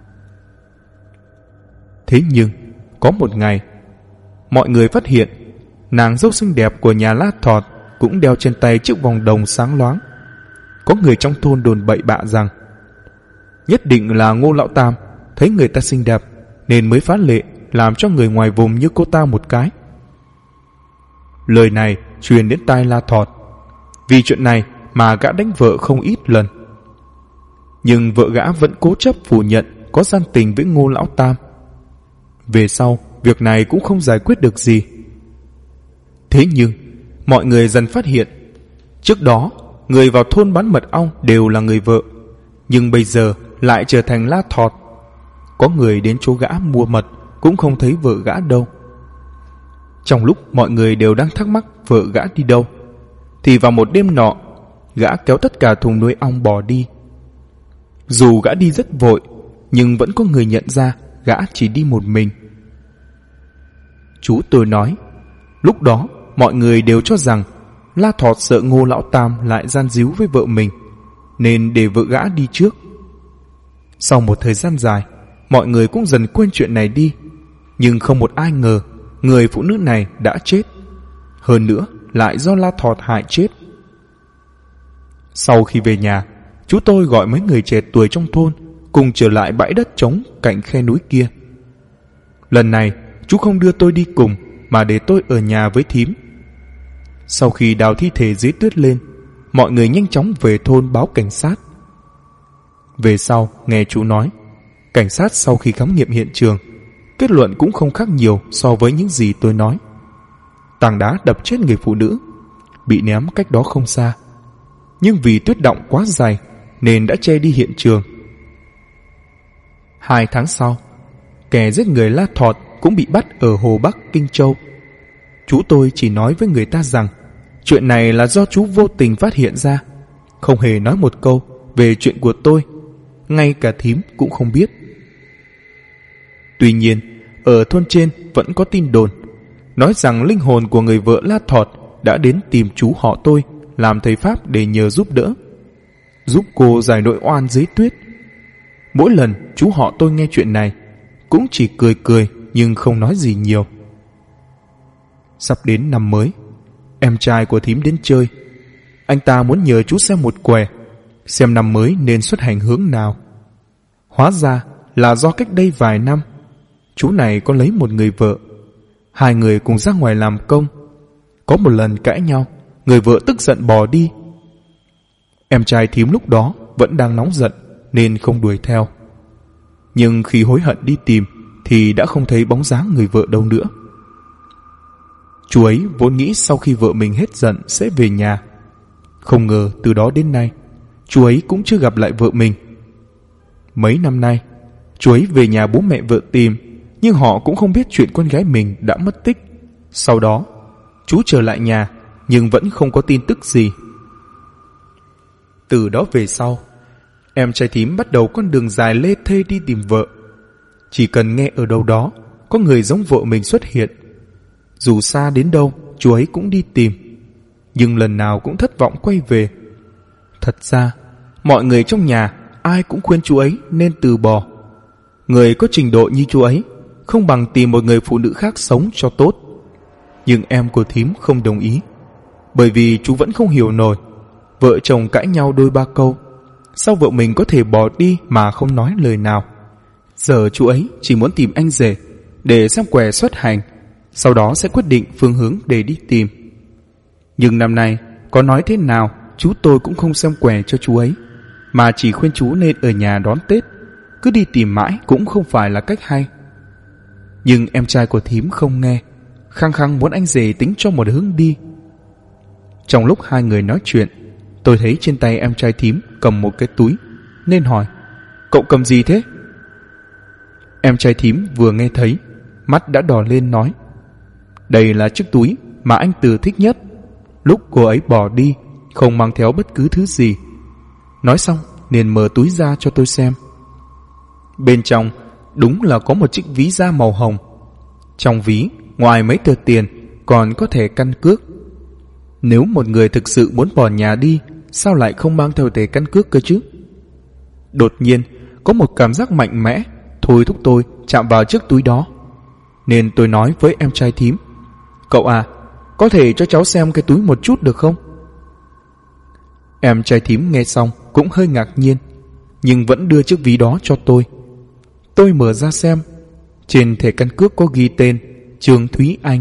Thế nhưng có một ngày, mọi người phát hiện nàng dâu xinh đẹp của nhà La Thọt cũng đeo trên tay chiếc vòng đồng sáng loáng. Có người trong thôn đồn bậy bạ rằng nhất định là Ngô Lão Tam thấy người ta xinh đẹp nên mới phá lệ làm cho người ngoài vùng như cô ta một cái. Lời này truyền đến tai La Thọt. Vì chuyện này mà gã đánh vợ không ít lần. Nhưng vợ gã vẫn cố chấp phủ nhận có gian tình với Ngô Lão Tam. Về sau, việc này cũng không giải quyết được gì. Thế nhưng, mọi người dần phát hiện, trước đó, người vào thôn bán mật ong đều là người vợ, nhưng bây giờ lại trở thành La Thọt. Có người đến chỗ gã mua mật cũng không thấy vợ gã đâu. Trong lúc mọi người đều đang thắc mắc vợ gã đi đâu, thì vào một đêm nọ, gã kéo tất cả thùng nuôi ong bỏ đi. Dù gã đi rất vội, nhưng vẫn có người nhận ra gã chỉ đi một mình. Chú tôi nói, lúc đó mọi người đều cho rằng La Thọt sợ Ngô Lão Tam lại gian díu với vợ mình, nên để vợ gã đi trước. Sau một thời gian dài, mọi người cũng dần quên chuyện này đi, nhưng không một ai ngờ người phụ nữ này đã chết, hơn nữa lại do La Thọt hại chết. Sau khi về nhà, chú tôi gọi mấy người trẻ tuổi trong thôn cùng trở lại bãi đất trống cạnh khe núi kia. Lần này chú không đưa tôi đi cùng, mà để tôi ở nhà với thím. Sau khi đào thi thể dưới tuyết lên, mọi người nhanh chóng về thôn báo cảnh sát. Về sau nghe chú nói, cảnh sát sau khi khám nghiệm hiện trường, kết luận cũng không khác nhiều so với những gì tôi nói. Tảng đá đập chết người phụ nữ bị ném cách đó không xa, nhưng vì tuyết đọng quá dày nên đã che đi hiện trường. 2 tháng sau, kẻ giết người La Thọt cũng bị bắt ở Hồ Bắc, Kinh Châu. Chú tôi chỉ nói với người ta rằng chuyện này là do chú vô tình phát hiện ra, không hề nói một câu về chuyện của tôi, ngay cả thím cũng không biết. Tuy nhiên, ở thôn trên vẫn có tin đồn nói rằng linh hồn của người vợ La Thọt đã đến tìm chú họ tôi làm thầy pháp để nhờ giúp đỡ, giúp cô giải nỗi oan dưới tuyết. Mỗi lần chú họ tôi nghe chuyện này cũng chỉ cười cười nhưng không nói gì nhiều. Sắp đến năm mới, em trai của thím đến chơi. Anh ta muốn nhờ chú xem một quẻ, xem năm mới nên xuất hành hướng nào. Hóa ra là do cách đây vài năm, chú này có lấy một người vợ. Hai người cùng ra ngoài làm công. Có một lần cãi nhau, người vợ tức giận bỏ đi. Em trai thím lúc đó vẫn đang nóng giận nên không đuổi theo. Nhưng khi hối hận đi tìm thì đã không thấy bóng dáng người vợ đâu nữa. Chú ấy vốn nghĩ sau khi vợ mình hết giận sẽ về nhà. Không ngờ từ đó đến nay, chú ấy cũng chưa gặp lại vợ mình. Mấy năm nay, chú ấy về nhà bố mẹ vợ tìm, nhưng họ cũng không biết chuyện con gái mình đã mất tích. Sau đó, chú trở lại nhà, nhưng vẫn không có tin tức gì. Từ đó về sau, em trai thím bắt đầu con đường dài lê thê đi tìm vợ. Chỉ cần nghe ở đâu đó có người giống vợ mình xuất hiện, dù xa đến đâu chú ấy cũng đi tìm, nhưng lần nào cũng thất vọng quay về. Thật ra mọi người trong nhà ai cũng khuyên chú ấy nên từ bỏ. Người có trình độ như chú ấy không bằng tìm một người phụ nữ khác sống cho tốt. Nhưng em của thím không đồng ý, bởi vì chú vẫn không hiểu nổi. Vợ chồng cãi nhau đôi ba câu, sao vợ mình có thể bỏ đi mà không nói lời nào. Giờ chú ấy chỉ muốn tìm anh rể để xem quẻ xuất hành, sau đó sẽ quyết định phương hướng để đi tìm. Nhưng năm nay có nói thế nào chú tôi cũng không xem quẻ cho chú ấy, mà chỉ khuyên chú nên ở nhà đón Tết. Cứ đi tìm mãi cũng không phải là cách hay. Nhưng em trai của thím không nghe, khăng khăng muốn anh rể tính cho một hướng đi. Trong lúc hai người nói chuyện, tôi thấy trên tay em trai thím cầm một cái túi, nên hỏi: "Cậu cầm gì thế?" Em trai thím vừa nghe thấy, mắt đã đỏ lên nói: "Đây là chiếc túi mà anh Từ thích nhất. Lúc cô ấy bỏ đi, không mang theo bất cứ thứ gì." Nói xong liền mở túi ra cho tôi xem. Bên trong đúng là có một chiếc ví da màu hồng. Trong ví, ngoài mấy tờ tiền, còn có thẻ căn cước. Nếu một người thực sự muốn bỏ nhà đi, sao lại không mang theo thẻ căn cước cơ chứ? Đột nhiên có một cảm giác mạnh mẽ thôi thúc tôi chạm vào chiếc túi đó, nên tôi nói với em trai thím: "Cậu à, có thể cho cháu xem cái túi một chút được không?" Em trai thím nghe xong cũng hơi ngạc nhiên, nhưng vẫn đưa chiếc ví đó cho tôi. Tôi mở ra xem, trên thẻ căn cước có ghi tên Trương Thúy Anh.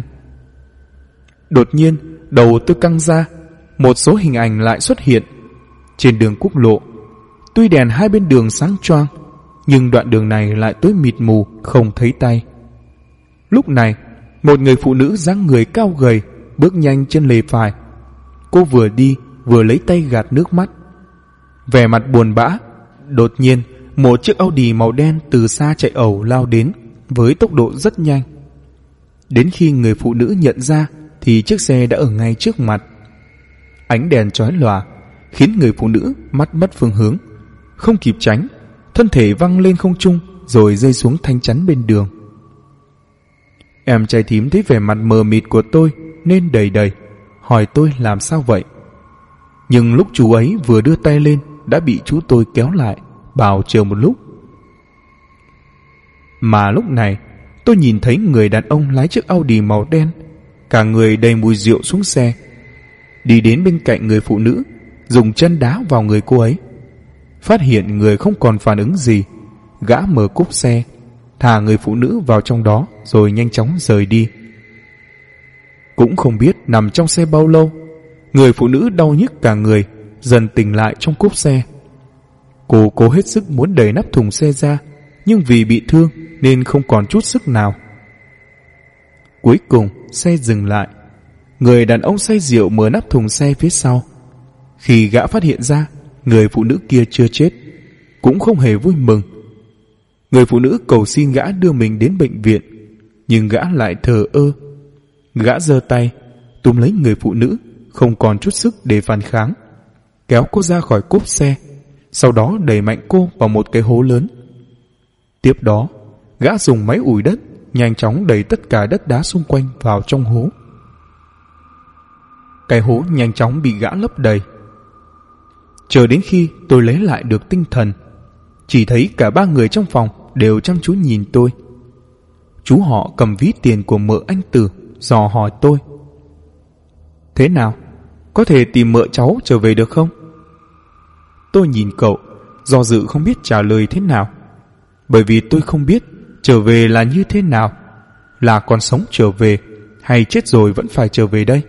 Đột nhiên đầu tôi căng ra, một số hình ảnh lại xuất hiện. Trên đường quốc lộ, tuy đèn hai bên đường sáng choang, nhưng đoạn đường này lại tối mịt mù, không thấy tay. Lúc này, một người phụ nữ dáng người cao gầy bước nhanh trên lề phải. Cô vừa đi vừa lấy tay gạt nước mắt, vẻ mặt buồn bã. Đột nhiên một chiếc Audi màu đen từ xa chạy ẩu lao đến với tốc độ rất nhanh. Đến khi người phụ nữ nhận ra thì chiếc xe đã ở ngay trước mặt. Ánh đèn chói lòa khiến người phụ nữ mắt mất phương hướng, không kịp tránh thân thể văng lên không trung rồi rơi xuống thanh chắn bên đường. Em trai thím thấy vẻ mặt mờ mịt của tôi nên đầy đầy, hỏi tôi làm sao vậy. Nhưng lúc chú ấy vừa đưa tay lên đã bị chú tôi kéo lại, bảo chờ một lúc. Mà lúc này tôi nhìn thấy người đàn ông lái chiếc Audi màu đen, cả người đầy mùi rượu xuống xe, đi đến bên cạnh người phụ nữ, dùng chân đá vào người cô ấy. Phát hiện người không còn phản ứng gì, gã mở cốp xe, thả người phụ nữ vào trong đó rồi nhanh chóng rời đi. Cũng không biết nằm trong xe bao lâu, người phụ nữ đau nhức cả người, dần tỉnh lại trong cốp xe. Cô cố hết sức muốn đẩy nắp thùng xe ra, nhưng vì bị thương nên không còn chút sức nào. Cuối cùng xe dừng lại. Người đàn ông say rượu mở nắp thùng xe phía sau. Khi gã phát hiện ra người phụ nữ kia chưa chết, cũng không hề vui mừng. Người phụ nữ cầu xin gã đưa mình đến bệnh viện, nhưng gã lại thờ ơ. Gã giơ tay túm lấy người phụ nữ, không còn chút sức để phản kháng, kéo cô ra khỏi cốp xe, sau đó đẩy mạnh cô vào một cái hố lớn. Tiếp đó, gã dùng máy ủi đất nhanh chóng đẩy tất cả đất đá xung quanh vào trong hố. Cái hố nhanh chóng bị gã lấp đầy. Chờ đến khi tôi lấy lại được tinh thần, chỉ thấy cả ba người trong phòng đều chăm chú nhìn tôi. Chú họ cầm ví tiền của mợ anh Tử, dò hỏi tôi: thế nào? Có thể tìm mợ cháu trở về được không? Tôi nhìn cậu, do dự không biết trả lời thế nào. Bởi vì tôi không biết trở về là như thế nào, là còn sống trở về hay chết rồi vẫn phải trở về đây.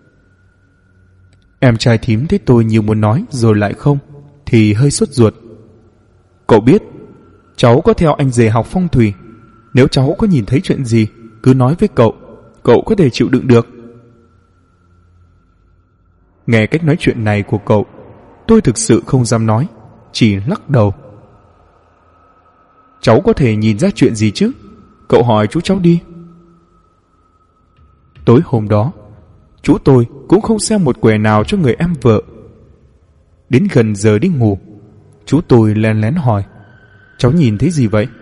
Em trai thím thấy tôi như muốn nói rồi lại không, thì hơi sốt ruột. Cậu biết, cháu có theo anh rể học phong thủy. Nếu cháu có nhìn thấy chuyện gì, cứ nói với cậu, cậu có thể chịu đựng được. Nghe cách nói chuyện này của cậu, tôi thực sự không dám nói, chỉ lắc đầu. Cháu có thể nhìn ra chuyện gì chứ? Cậu hỏi chú cháu đi. Tối hôm đó, chú tôi cũng không xem một quẻ nào cho người em vợ. Đến gần giờ đi ngủ, chú tôi lén lén hỏi: cháu nhìn thấy gì vậy?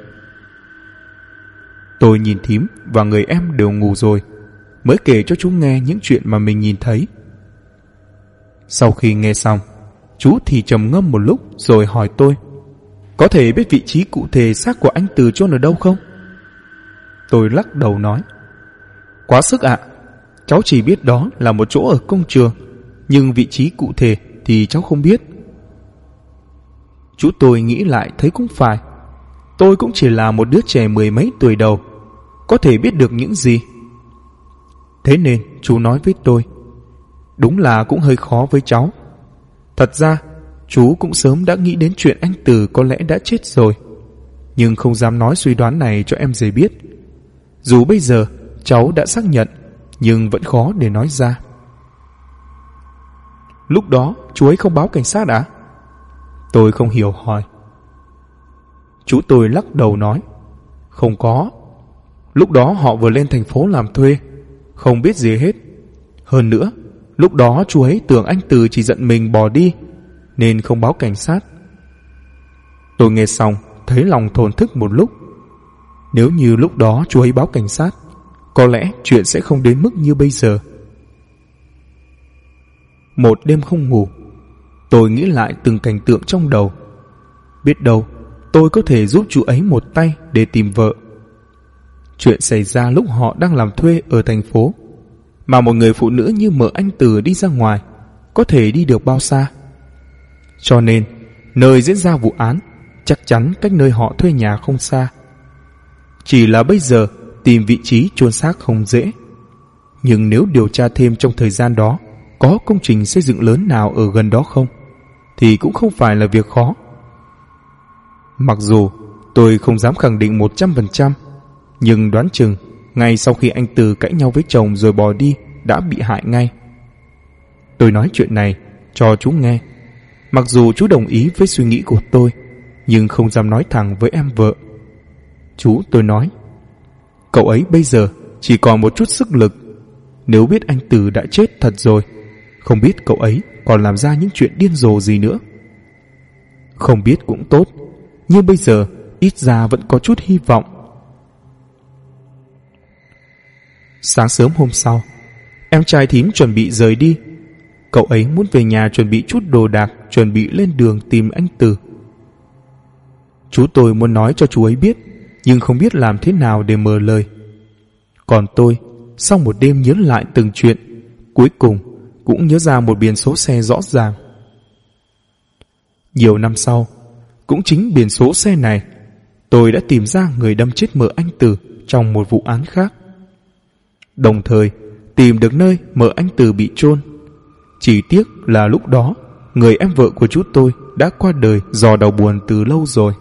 Tôi nhìn thím và người em đều ngủ rồi, mới kể cho chú nghe những chuyện mà mình nhìn thấy. Sau khi nghe xong, chú thì trầm ngâm một lúc rồi hỏi tôi: có thể biết vị trí cụ thể xác của anh Từ chôn ở đâu không? Tôi lắc đầu nói: quá sức ạ. Cháu chỉ biết đó là một chỗ ở công trường, nhưng vị trí cụ thể thì cháu không biết. Chú tôi nghĩ lại thấy cũng phải. Tôi cũng chỉ là một đứa trẻ mười mấy tuổi đầu, có thể biết được những gì. Thế nên chú nói với tôi: đúng là cũng hơi khó với cháu. Thật ra chú cũng sớm đã nghĩ đến chuyện anh Từ có lẽ đã chết rồi, nhưng không dám nói suy đoán này cho em dễ biết. Dù bây giờ cháu đã xác nhận, nhưng vẫn khó để nói ra. Lúc đó chú ấy không báo cảnh sát à? Tôi không hiểu hỏi. Chú tôi lắc đầu nói: không có. Lúc đó họ vừa lên thành phố làm thuê, không biết gì hết. Hơn nữa, lúc đó chú ấy tưởng anh Từ chỉ giận mình bỏ đi, nên không báo cảnh sát. Tôi nghe xong thấy lòng thổn thức một lúc. Nếu như lúc đó chú ấy báo cảnh sát, có lẽ chuyện sẽ không đến mức như bây giờ. Một đêm không ngủ, tôi nghĩ lại từng cảnh tượng trong đầu. Biết đâu tôi có thể giúp chú ấy một tay để tìm vợ. Chuyện xảy ra lúc họ đang làm thuê ở thành phố, mà một người phụ nữ như mợ anh Từ đi ra ngoài, có thể đi được bao xa? Cho nên nơi diễn ra vụ án chắc chắn cách nơi họ thuê nhà không xa. Chỉ là bây giờ tìm vị trí chôn xác không dễ. Nhưng nếu điều tra thêm trong thời gian đó có công trình xây dựng lớn nào ở gần đó không, thì cũng không phải là việc khó. Mặc dù tôi không dám khẳng định 100%, nhưng đoán chừng ngay sau khi anh Từ cãi nhau với chồng rồi bỏ đi đã bị hại ngay. Tôi nói chuyện này cho chú nghe. Mặc dù chú đồng ý với suy nghĩ của tôi, nhưng không dám nói thẳng với em vợ. Chú tôi nói: cậu ấy bây giờ chỉ còn một chút sức lực. Nếu biết anh Từ đã chết thật rồi, không biết cậu ấy còn làm ra những chuyện điên rồ gì nữa. Không biết cũng tốt, nhưng bây giờ ít ra vẫn có chút hy vọng. Sáng sớm hôm sau, em trai thím chuẩn bị rời đi. Cậu ấy muốn về nhà chuẩn bị chút đồ đạc, chuẩn bị lên đường tìm anh Từ. Chú tôi muốn nói cho chú ấy biết, nhưng không biết làm thế nào để mở lời. Còn tôi, sau một đêm nhớ lại từng chuyện, cuối cùng cũng nhớ ra một biển số xe rõ ràng. Nhiều năm sau, cũng chính biển số xe này, tôi đã tìm ra người đâm chết mợ anh Từ trong một vụ án khác. Đồng thời tìm được nơi mợ anh Từ bị chôn. Chỉ tiếc là lúc đó người em vợ của chú tôi đã qua đời do đau buồn từ lâu rồi.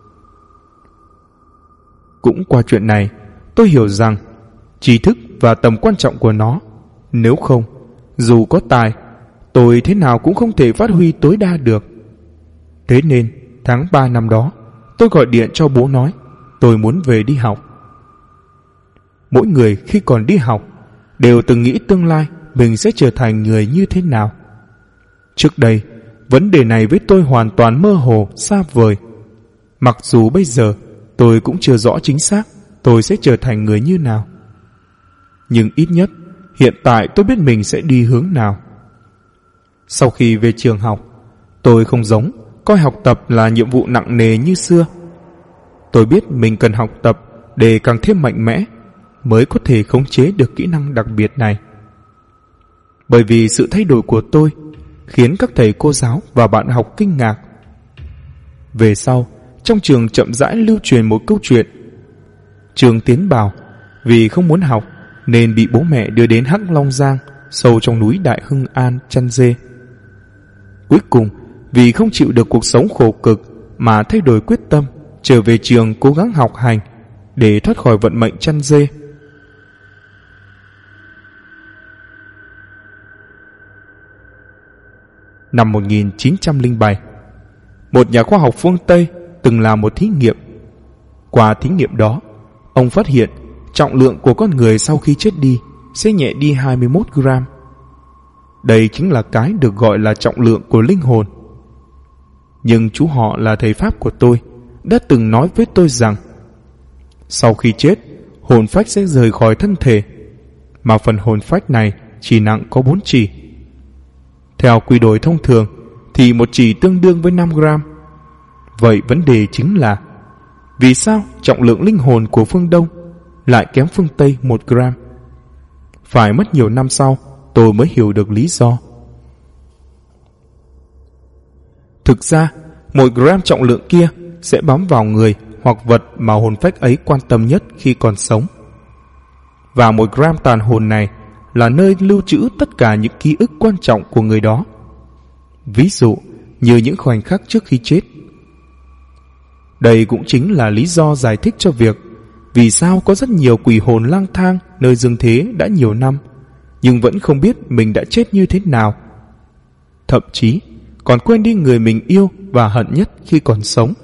Cũng qua chuyện này, tôi hiểu rằng tri thức và tầm quan trọng của nó. Nếu không, dù có tài, tôi thế nào cũng không thể phát huy tối đa được. Thế nên tháng 3 năm đó, tôi gọi điện cho bố nói tôi muốn về đi học. Mỗi người khi còn đi học đều từng nghĩ tương lai mình sẽ trở thành người như thế nào. Trước đây, vấn đề này với tôi hoàn toàn mơ hồ, xa vời. Mặc dù bây giờ tôi cũng chưa rõ chính xác tôi sẽ trở thành người như nào. Nhưng ít nhất, hiện tại tôi biết mình sẽ đi hướng nào. Sau khi về trường học, tôi không giống coi học tập là nhiệm vụ nặng nề như xưa. Tôi biết mình cần học tập để càng thêm mạnh mẽ, mới có thể khống chế được kỹ năng đặc biệt này. Bởi vì sự thay đổi của tôi khiến các thầy cô giáo và bạn học kinh ngạc. Về sau, trong trường chậm rãi lưu truyền một câu chuyện. Trương Tiến Bảo vì không muốn học nên bị bố mẹ đưa đến Hắc Long Giang, sâu trong núi Đại Hưng An chăn dê. Cuối cùng, vì không chịu được cuộc sống khổ cực mà thay đổi quyết tâm, trở về trường cố gắng học hành để thoát khỏi vận mệnh chăn dê. Năm 1907, một nhà khoa học phương Tây từng làm một thí nghiệm. Qua thí nghiệm đó, ông phát hiện trọng lượng của con người sau khi chết đi sẽ nhẹ đi 21 gram. Đây chính là cái được gọi là trọng lượng của linh hồn. Nhưng chú họ là thầy Pháp của tôi đã từng nói với tôi rằng sau khi chết, hồn phách sẽ rời khỏi thân thể, mà phần hồn phách này chỉ nặng có 4 chỉ. Theo quy đổi thông thường thì một chỉ tương đương với 5 gram. Vậy vấn đề chính là vì sao trọng lượng linh hồn của phương Đông lại kém phương Tây 1 gram? Phải mất nhiều năm sau tôi mới hiểu được lý do. Thực ra, 1 gram trọng lượng kia sẽ bám vào người hoặc vật mà hồn phách ấy quan tâm nhất khi còn sống. Và 1 gram tàn hồn này là nơi lưu trữ tất cả những ký ức quan trọng của người đó. Ví dụ như những khoảnh khắc trước khi chết. Đây cũng chính là lý do giải thích cho việc vì sao có rất nhiều quỷ hồn lang thang nơi dương thế đã nhiều năm, nhưng vẫn không biết mình đã chết như thế nào. Thậm chí còn quên đi người mình yêu và hận nhất khi còn sống.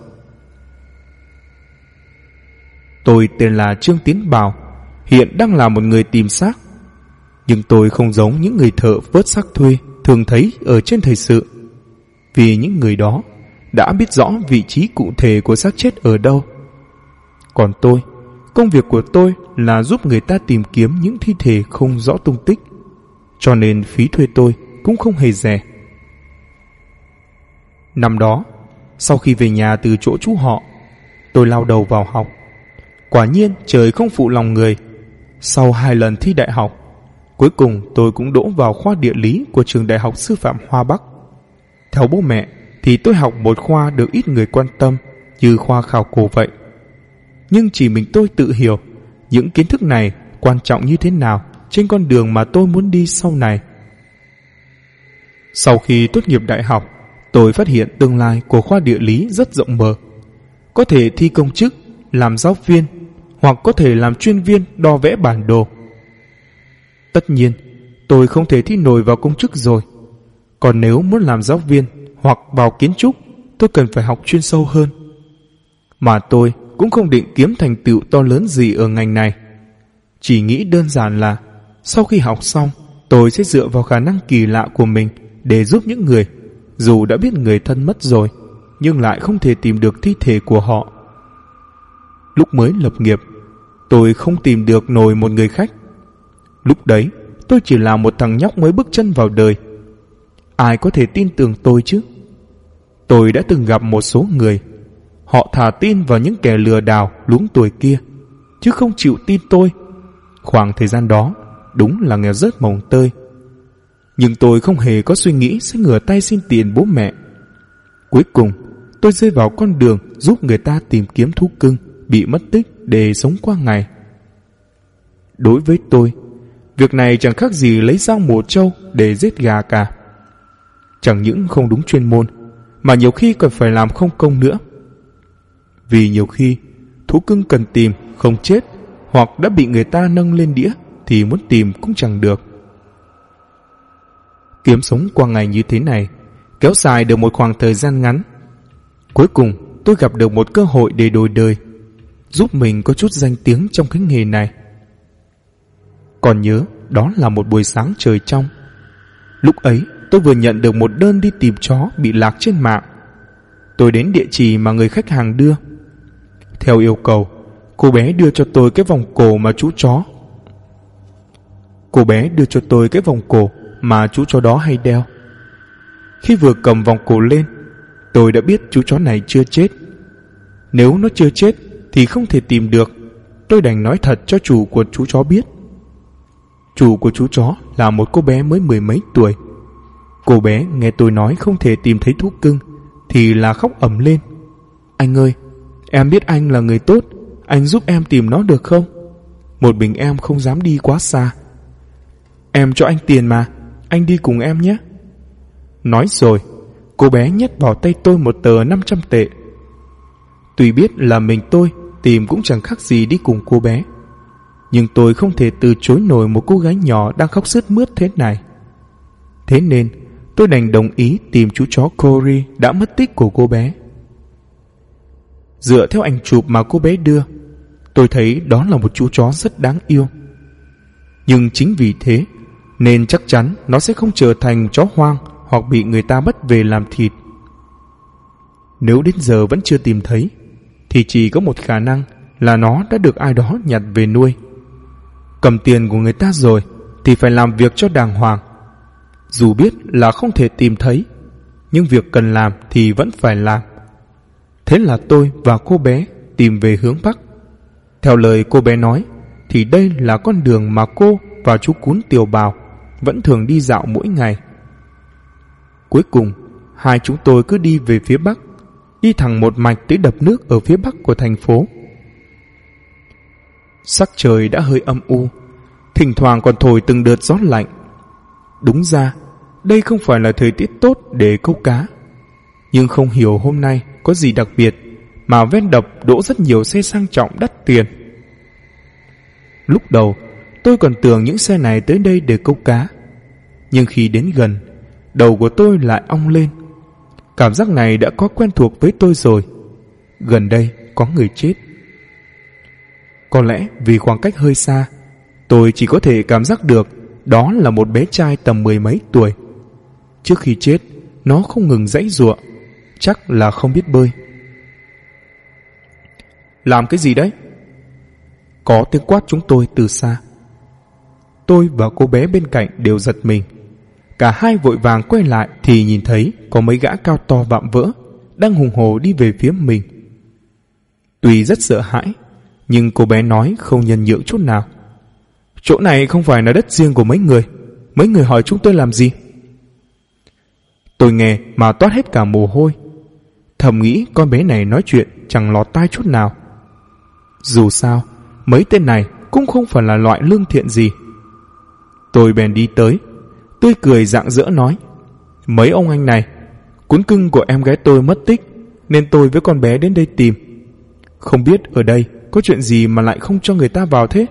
Tôi tên là Trương Tiến Bảo, hiện đang là một người tìm xác. Nhưng tôi không giống những người thợ vớt xác thuê thường thấy ở trên thời sự. Vì những người đó đã biết rõ vị trí cụ thể của xác chết ở đâu. Còn tôi, công việc của tôi là giúp người ta tìm kiếm những thi thể không rõ tung tích, cho nên phí thuê tôi cũng không hề rẻ. Năm đó, sau khi về nhà từ chỗ chú họ, tôi lao đầu vào học. Quả nhiên trời không phụ lòng người. Sau 2 lần thi đại học, cuối cùng tôi cũng đỗ vào khoa địa lý của trường Đại học Sư phạm Hoa Bắc. Theo bố mẹ thì tôi học một khoa được ít người quan tâm, như khoa khảo cổ vậy. Nhưng chỉ mình tôi tự hiểu những kiến thức này quan trọng như thế nào trên con đường mà tôi muốn đi sau này. Sau khi tốt nghiệp đại học, tôi phát hiện tương lai của khoa địa lý rất rộng mở. Có thể thi công chức, làm giáo viên, hoặc có thể làm chuyên viên đo vẽ bản đồ. Tất nhiên, tôi không thể thi nổi vào công chức rồi. Còn nếu muốn làm giáo viên hoặc vào kiến trúc, tôi cần phải học chuyên sâu hơn. Mà tôi cũng không định kiếm thành tựu to lớn gì ở ngành này. Chỉ nghĩ đơn giản là sau khi học xong, tôi sẽ dựa vào khả năng kỳ lạ của mình để giúp những người, dù đã biết người thân mất rồi, nhưng lại không thể tìm được thi thể của họ. Lúc mới lập nghiệp, tôi không tìm được nổi một người khách. Lúc đấy, tôi chỉ là một thằng nhóc mới bước chân vào đời. Ai có thể tin tưởng tôi chứ? Tôi đã từng gặp một số người. Họ thà tin vào những kẻ lừa đảo luống tuổi kia, chứ không chịu tin tôi. Khoảng thời gian đó, đúng là nghèo rớt mồng tơi. Nhưng tôi không hề có suy nghĩ sẽ ngửa tay xin tiền bố mẹ. Cuối cùng, tôi rơi vào con đường giúp người ta tìm kiếm thú cưng bị mất tích để sống qua ngày. Đối với tôi, việc này chẳng khác gì lấy dao mổ trâu để giết gà cả. Chẳng những không đúng chuyên môn, mà nhiều khi còn phải làm không công nữa. Vì nhiều khi, thú cưng cần tìm không chết, hoặc đã bị người ta nâng lên đĩa thì muốn tìm cũng chẳng được. Kiếm sống qua ngày như thế này kéo dài được một khoảng thời gian ngắn. Cuối cùng tôi gặp được một cơ hội để đổi đời, giúp mình có chút danh tiếng trong cái nghề này. Còn nhớ đó là một buổi sáng trời trong. Lúc ấy tôi vừa nhận được một đơn đi tìm chó bị lạc trên mạng. Tôi đến địa chỉ mà người khách hàng đưa. Theo yêu cầu, cô bé đưa cho tôi cái vòng cổ mà chú chó đó hay đeo. Khi vừa cầm vòng cổ lên, tôi đã biết chú chó này chưa chết. Nếu nó chưa chết thì không thể tìm được. Tôi đành nói thật cho chủ của chú chó biết. Chủ của chú chó là một cô bé mới 10 mấy tuổi. Cô bé nghe tôi nói không thể tìm thấy thú cưng thì là khóc ầm lên. Anh ơi, em biết anh là người tốt, anh giúp em tìm nó được không? Một mình em không dám đi quá xa. Em cho anh tiền mà, anh đi cùng em nhé. Nói rồi, cô bé nhét vào tay tôi một tờ 500 tệ. Tuy biết là mình tôi tìm cũng chẳng khác gì đi cùng cô bé, nhưng tôi không thể từ chối nổi một cô gái nhỏ đang khóc sướt mướt thế này. Thế nên tôi đành đồng ý tìm chú chó Cory đã mất tích của cô bé. Dựa theo ảnh chụp mà cô bé đưa, tôi thấy đó là một chú chó rất đáng yêu. Nhưng chính vì thế nên chắc chắn nó sẽ không trở thành chó hoang hoặc bị người ta bắt về làm thịt. Nếu đến giờ vẫn chưa tìm thấy thì chỉ có một khả năng là nó đã được ai đó nhặt về nuôi. Cầm tiền của người ta rồi thì phải làm việc cho đàng hoàng. Dù biết là không thể tìm thấy, nhưng việc cần làm thì vẫn phải làm. Thế là tôi và cô bé tìm về hướng Bắc. Theo lời cô bé nói thì đây là con đường mà cô và chú cún Tiểu Bào vẫn thường đi dạo mỗi ngày. Cuối cùng, hai chúng tôi cứ đi về phía Bắc, đi thẳng một mạch tới đập nước ở phía Bắc của thành phố. Sắc trời đã hơi âm u, thỉnh thoảng còn thổi từng đợt gió lạnh. Đúng ra, đây không phải là thời tiết tốt để câu cá. Nhưng không hiểu hôm nay có gì đặc biệt mà ven đập đỗ rất nhiều xe sang trọng đắt tiền. Lúc đầu, tôi còn tưởng những xe này tới đây để câu cá. Nhưng khi đến gần, đầu của tôi lại ong lên. Cảm giác này đã có quen thuộc với tôi rồi. Gần đây có người chết. Có lẽ vì khoảng cách hơi xa, tôi chỉ có thể cảm giác được đó là một bé trai tầm 10 mấy tuổi. Trước khi chết, nó không ngừng giãy giụa, chắc là không biết bơi. Làm cái gì đấy? Có tiếng quát chúng tôi từ xa. Tôi và cô bé bên cạnh đều giật mình. Cả hai vội vàng quay lại thì nhìn thấy có mấy gã cao to vạm vỡ đang hùng hổ đi về phía mình. Tuy rất sợ hãi, nhưng cô bé nói không nhân nhượng chút nào. Chỗ này không phải là đất riêng của mấy người hỏi chúng tôi làm gì? Tôi nghe mà toát hết cả mồ hôi. Thầm nghĩ con bé này nói chuyện chẳng lọt tai chút nào. Dù sao, mấy tên này cũng không phải là loại lương thiện gì. Tôi bèn đi tới, tươi cười rạng rỡ nói: Mấy ông anh này, cún cưng của em gái tôi mất tích, nên tôi với con bé đến đây tìm. Không biết ở đây có chuyện gì mà lại không cho người ta vào thế?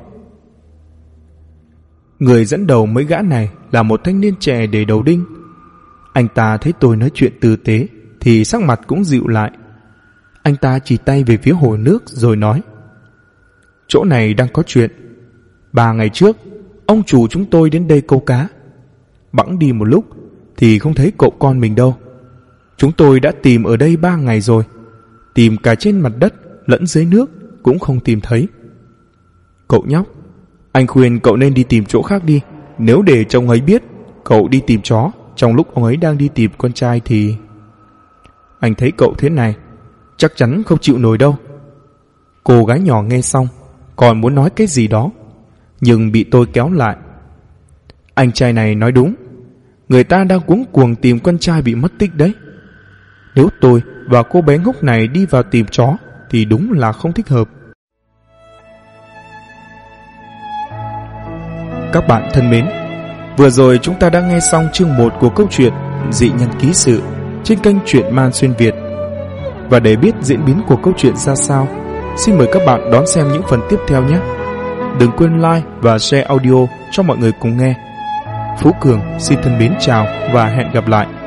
Người dẫn đầu mấy gã này là một thanh niên trẻ để đầu đinh. Anh ta thấy tôi nói chuyện tử tế thì sắc mặt cũng dịu lại. Anh ta chỉ tay về phía hồ nước rồi nói: Chỗ này đang có chuyện. 3 ngày trước, ông chủ chúng tôi đến đây câu cá. Bẵng đi một lúc thì không thấy cậu con mình đâu. Chúng tôi đã tìm ở đây 3 ngày rồi. Tìm cả trên mặt đất lẫn dưới nước cũng không tìm thấy. Cậu nhóc, anh khuyên cậu nên đi tìm chỗ khác đi. Nếu để cho ông ấy biết cậu đi tìm chó trong lúc ông ấy đang đi tìm con trai thì... Anh thấy cậu thế này chắc chắn không chịu nổi đâu. Cô gái nhỏ nghe xong còn muốn nói cái gì đó, nhưng bị tôi kéo lại. Anh trai này nói đúng, người ta đang cuống cuồng tìm con trai bị mất tích đấy. Nếu tôi và cô bé ngốc này đi vào tìm chó thì đúng là không thích hợp. Các bạn thân mến, vừa rồi chúng ta đã nghe xong chương 1 của câu chuyện Dị Nhân Ký Sự trên kênh Truyện Ma Xuyên Việt. Và để biết diễn biến của câu chuyện ra sao, xin mời các bạn đón xem những phần tiếp theo nhé. Đừng quên like và share audio cho mọi người cùng nghe. Phú Cường xin thân mến chào và hẹn gặp lại.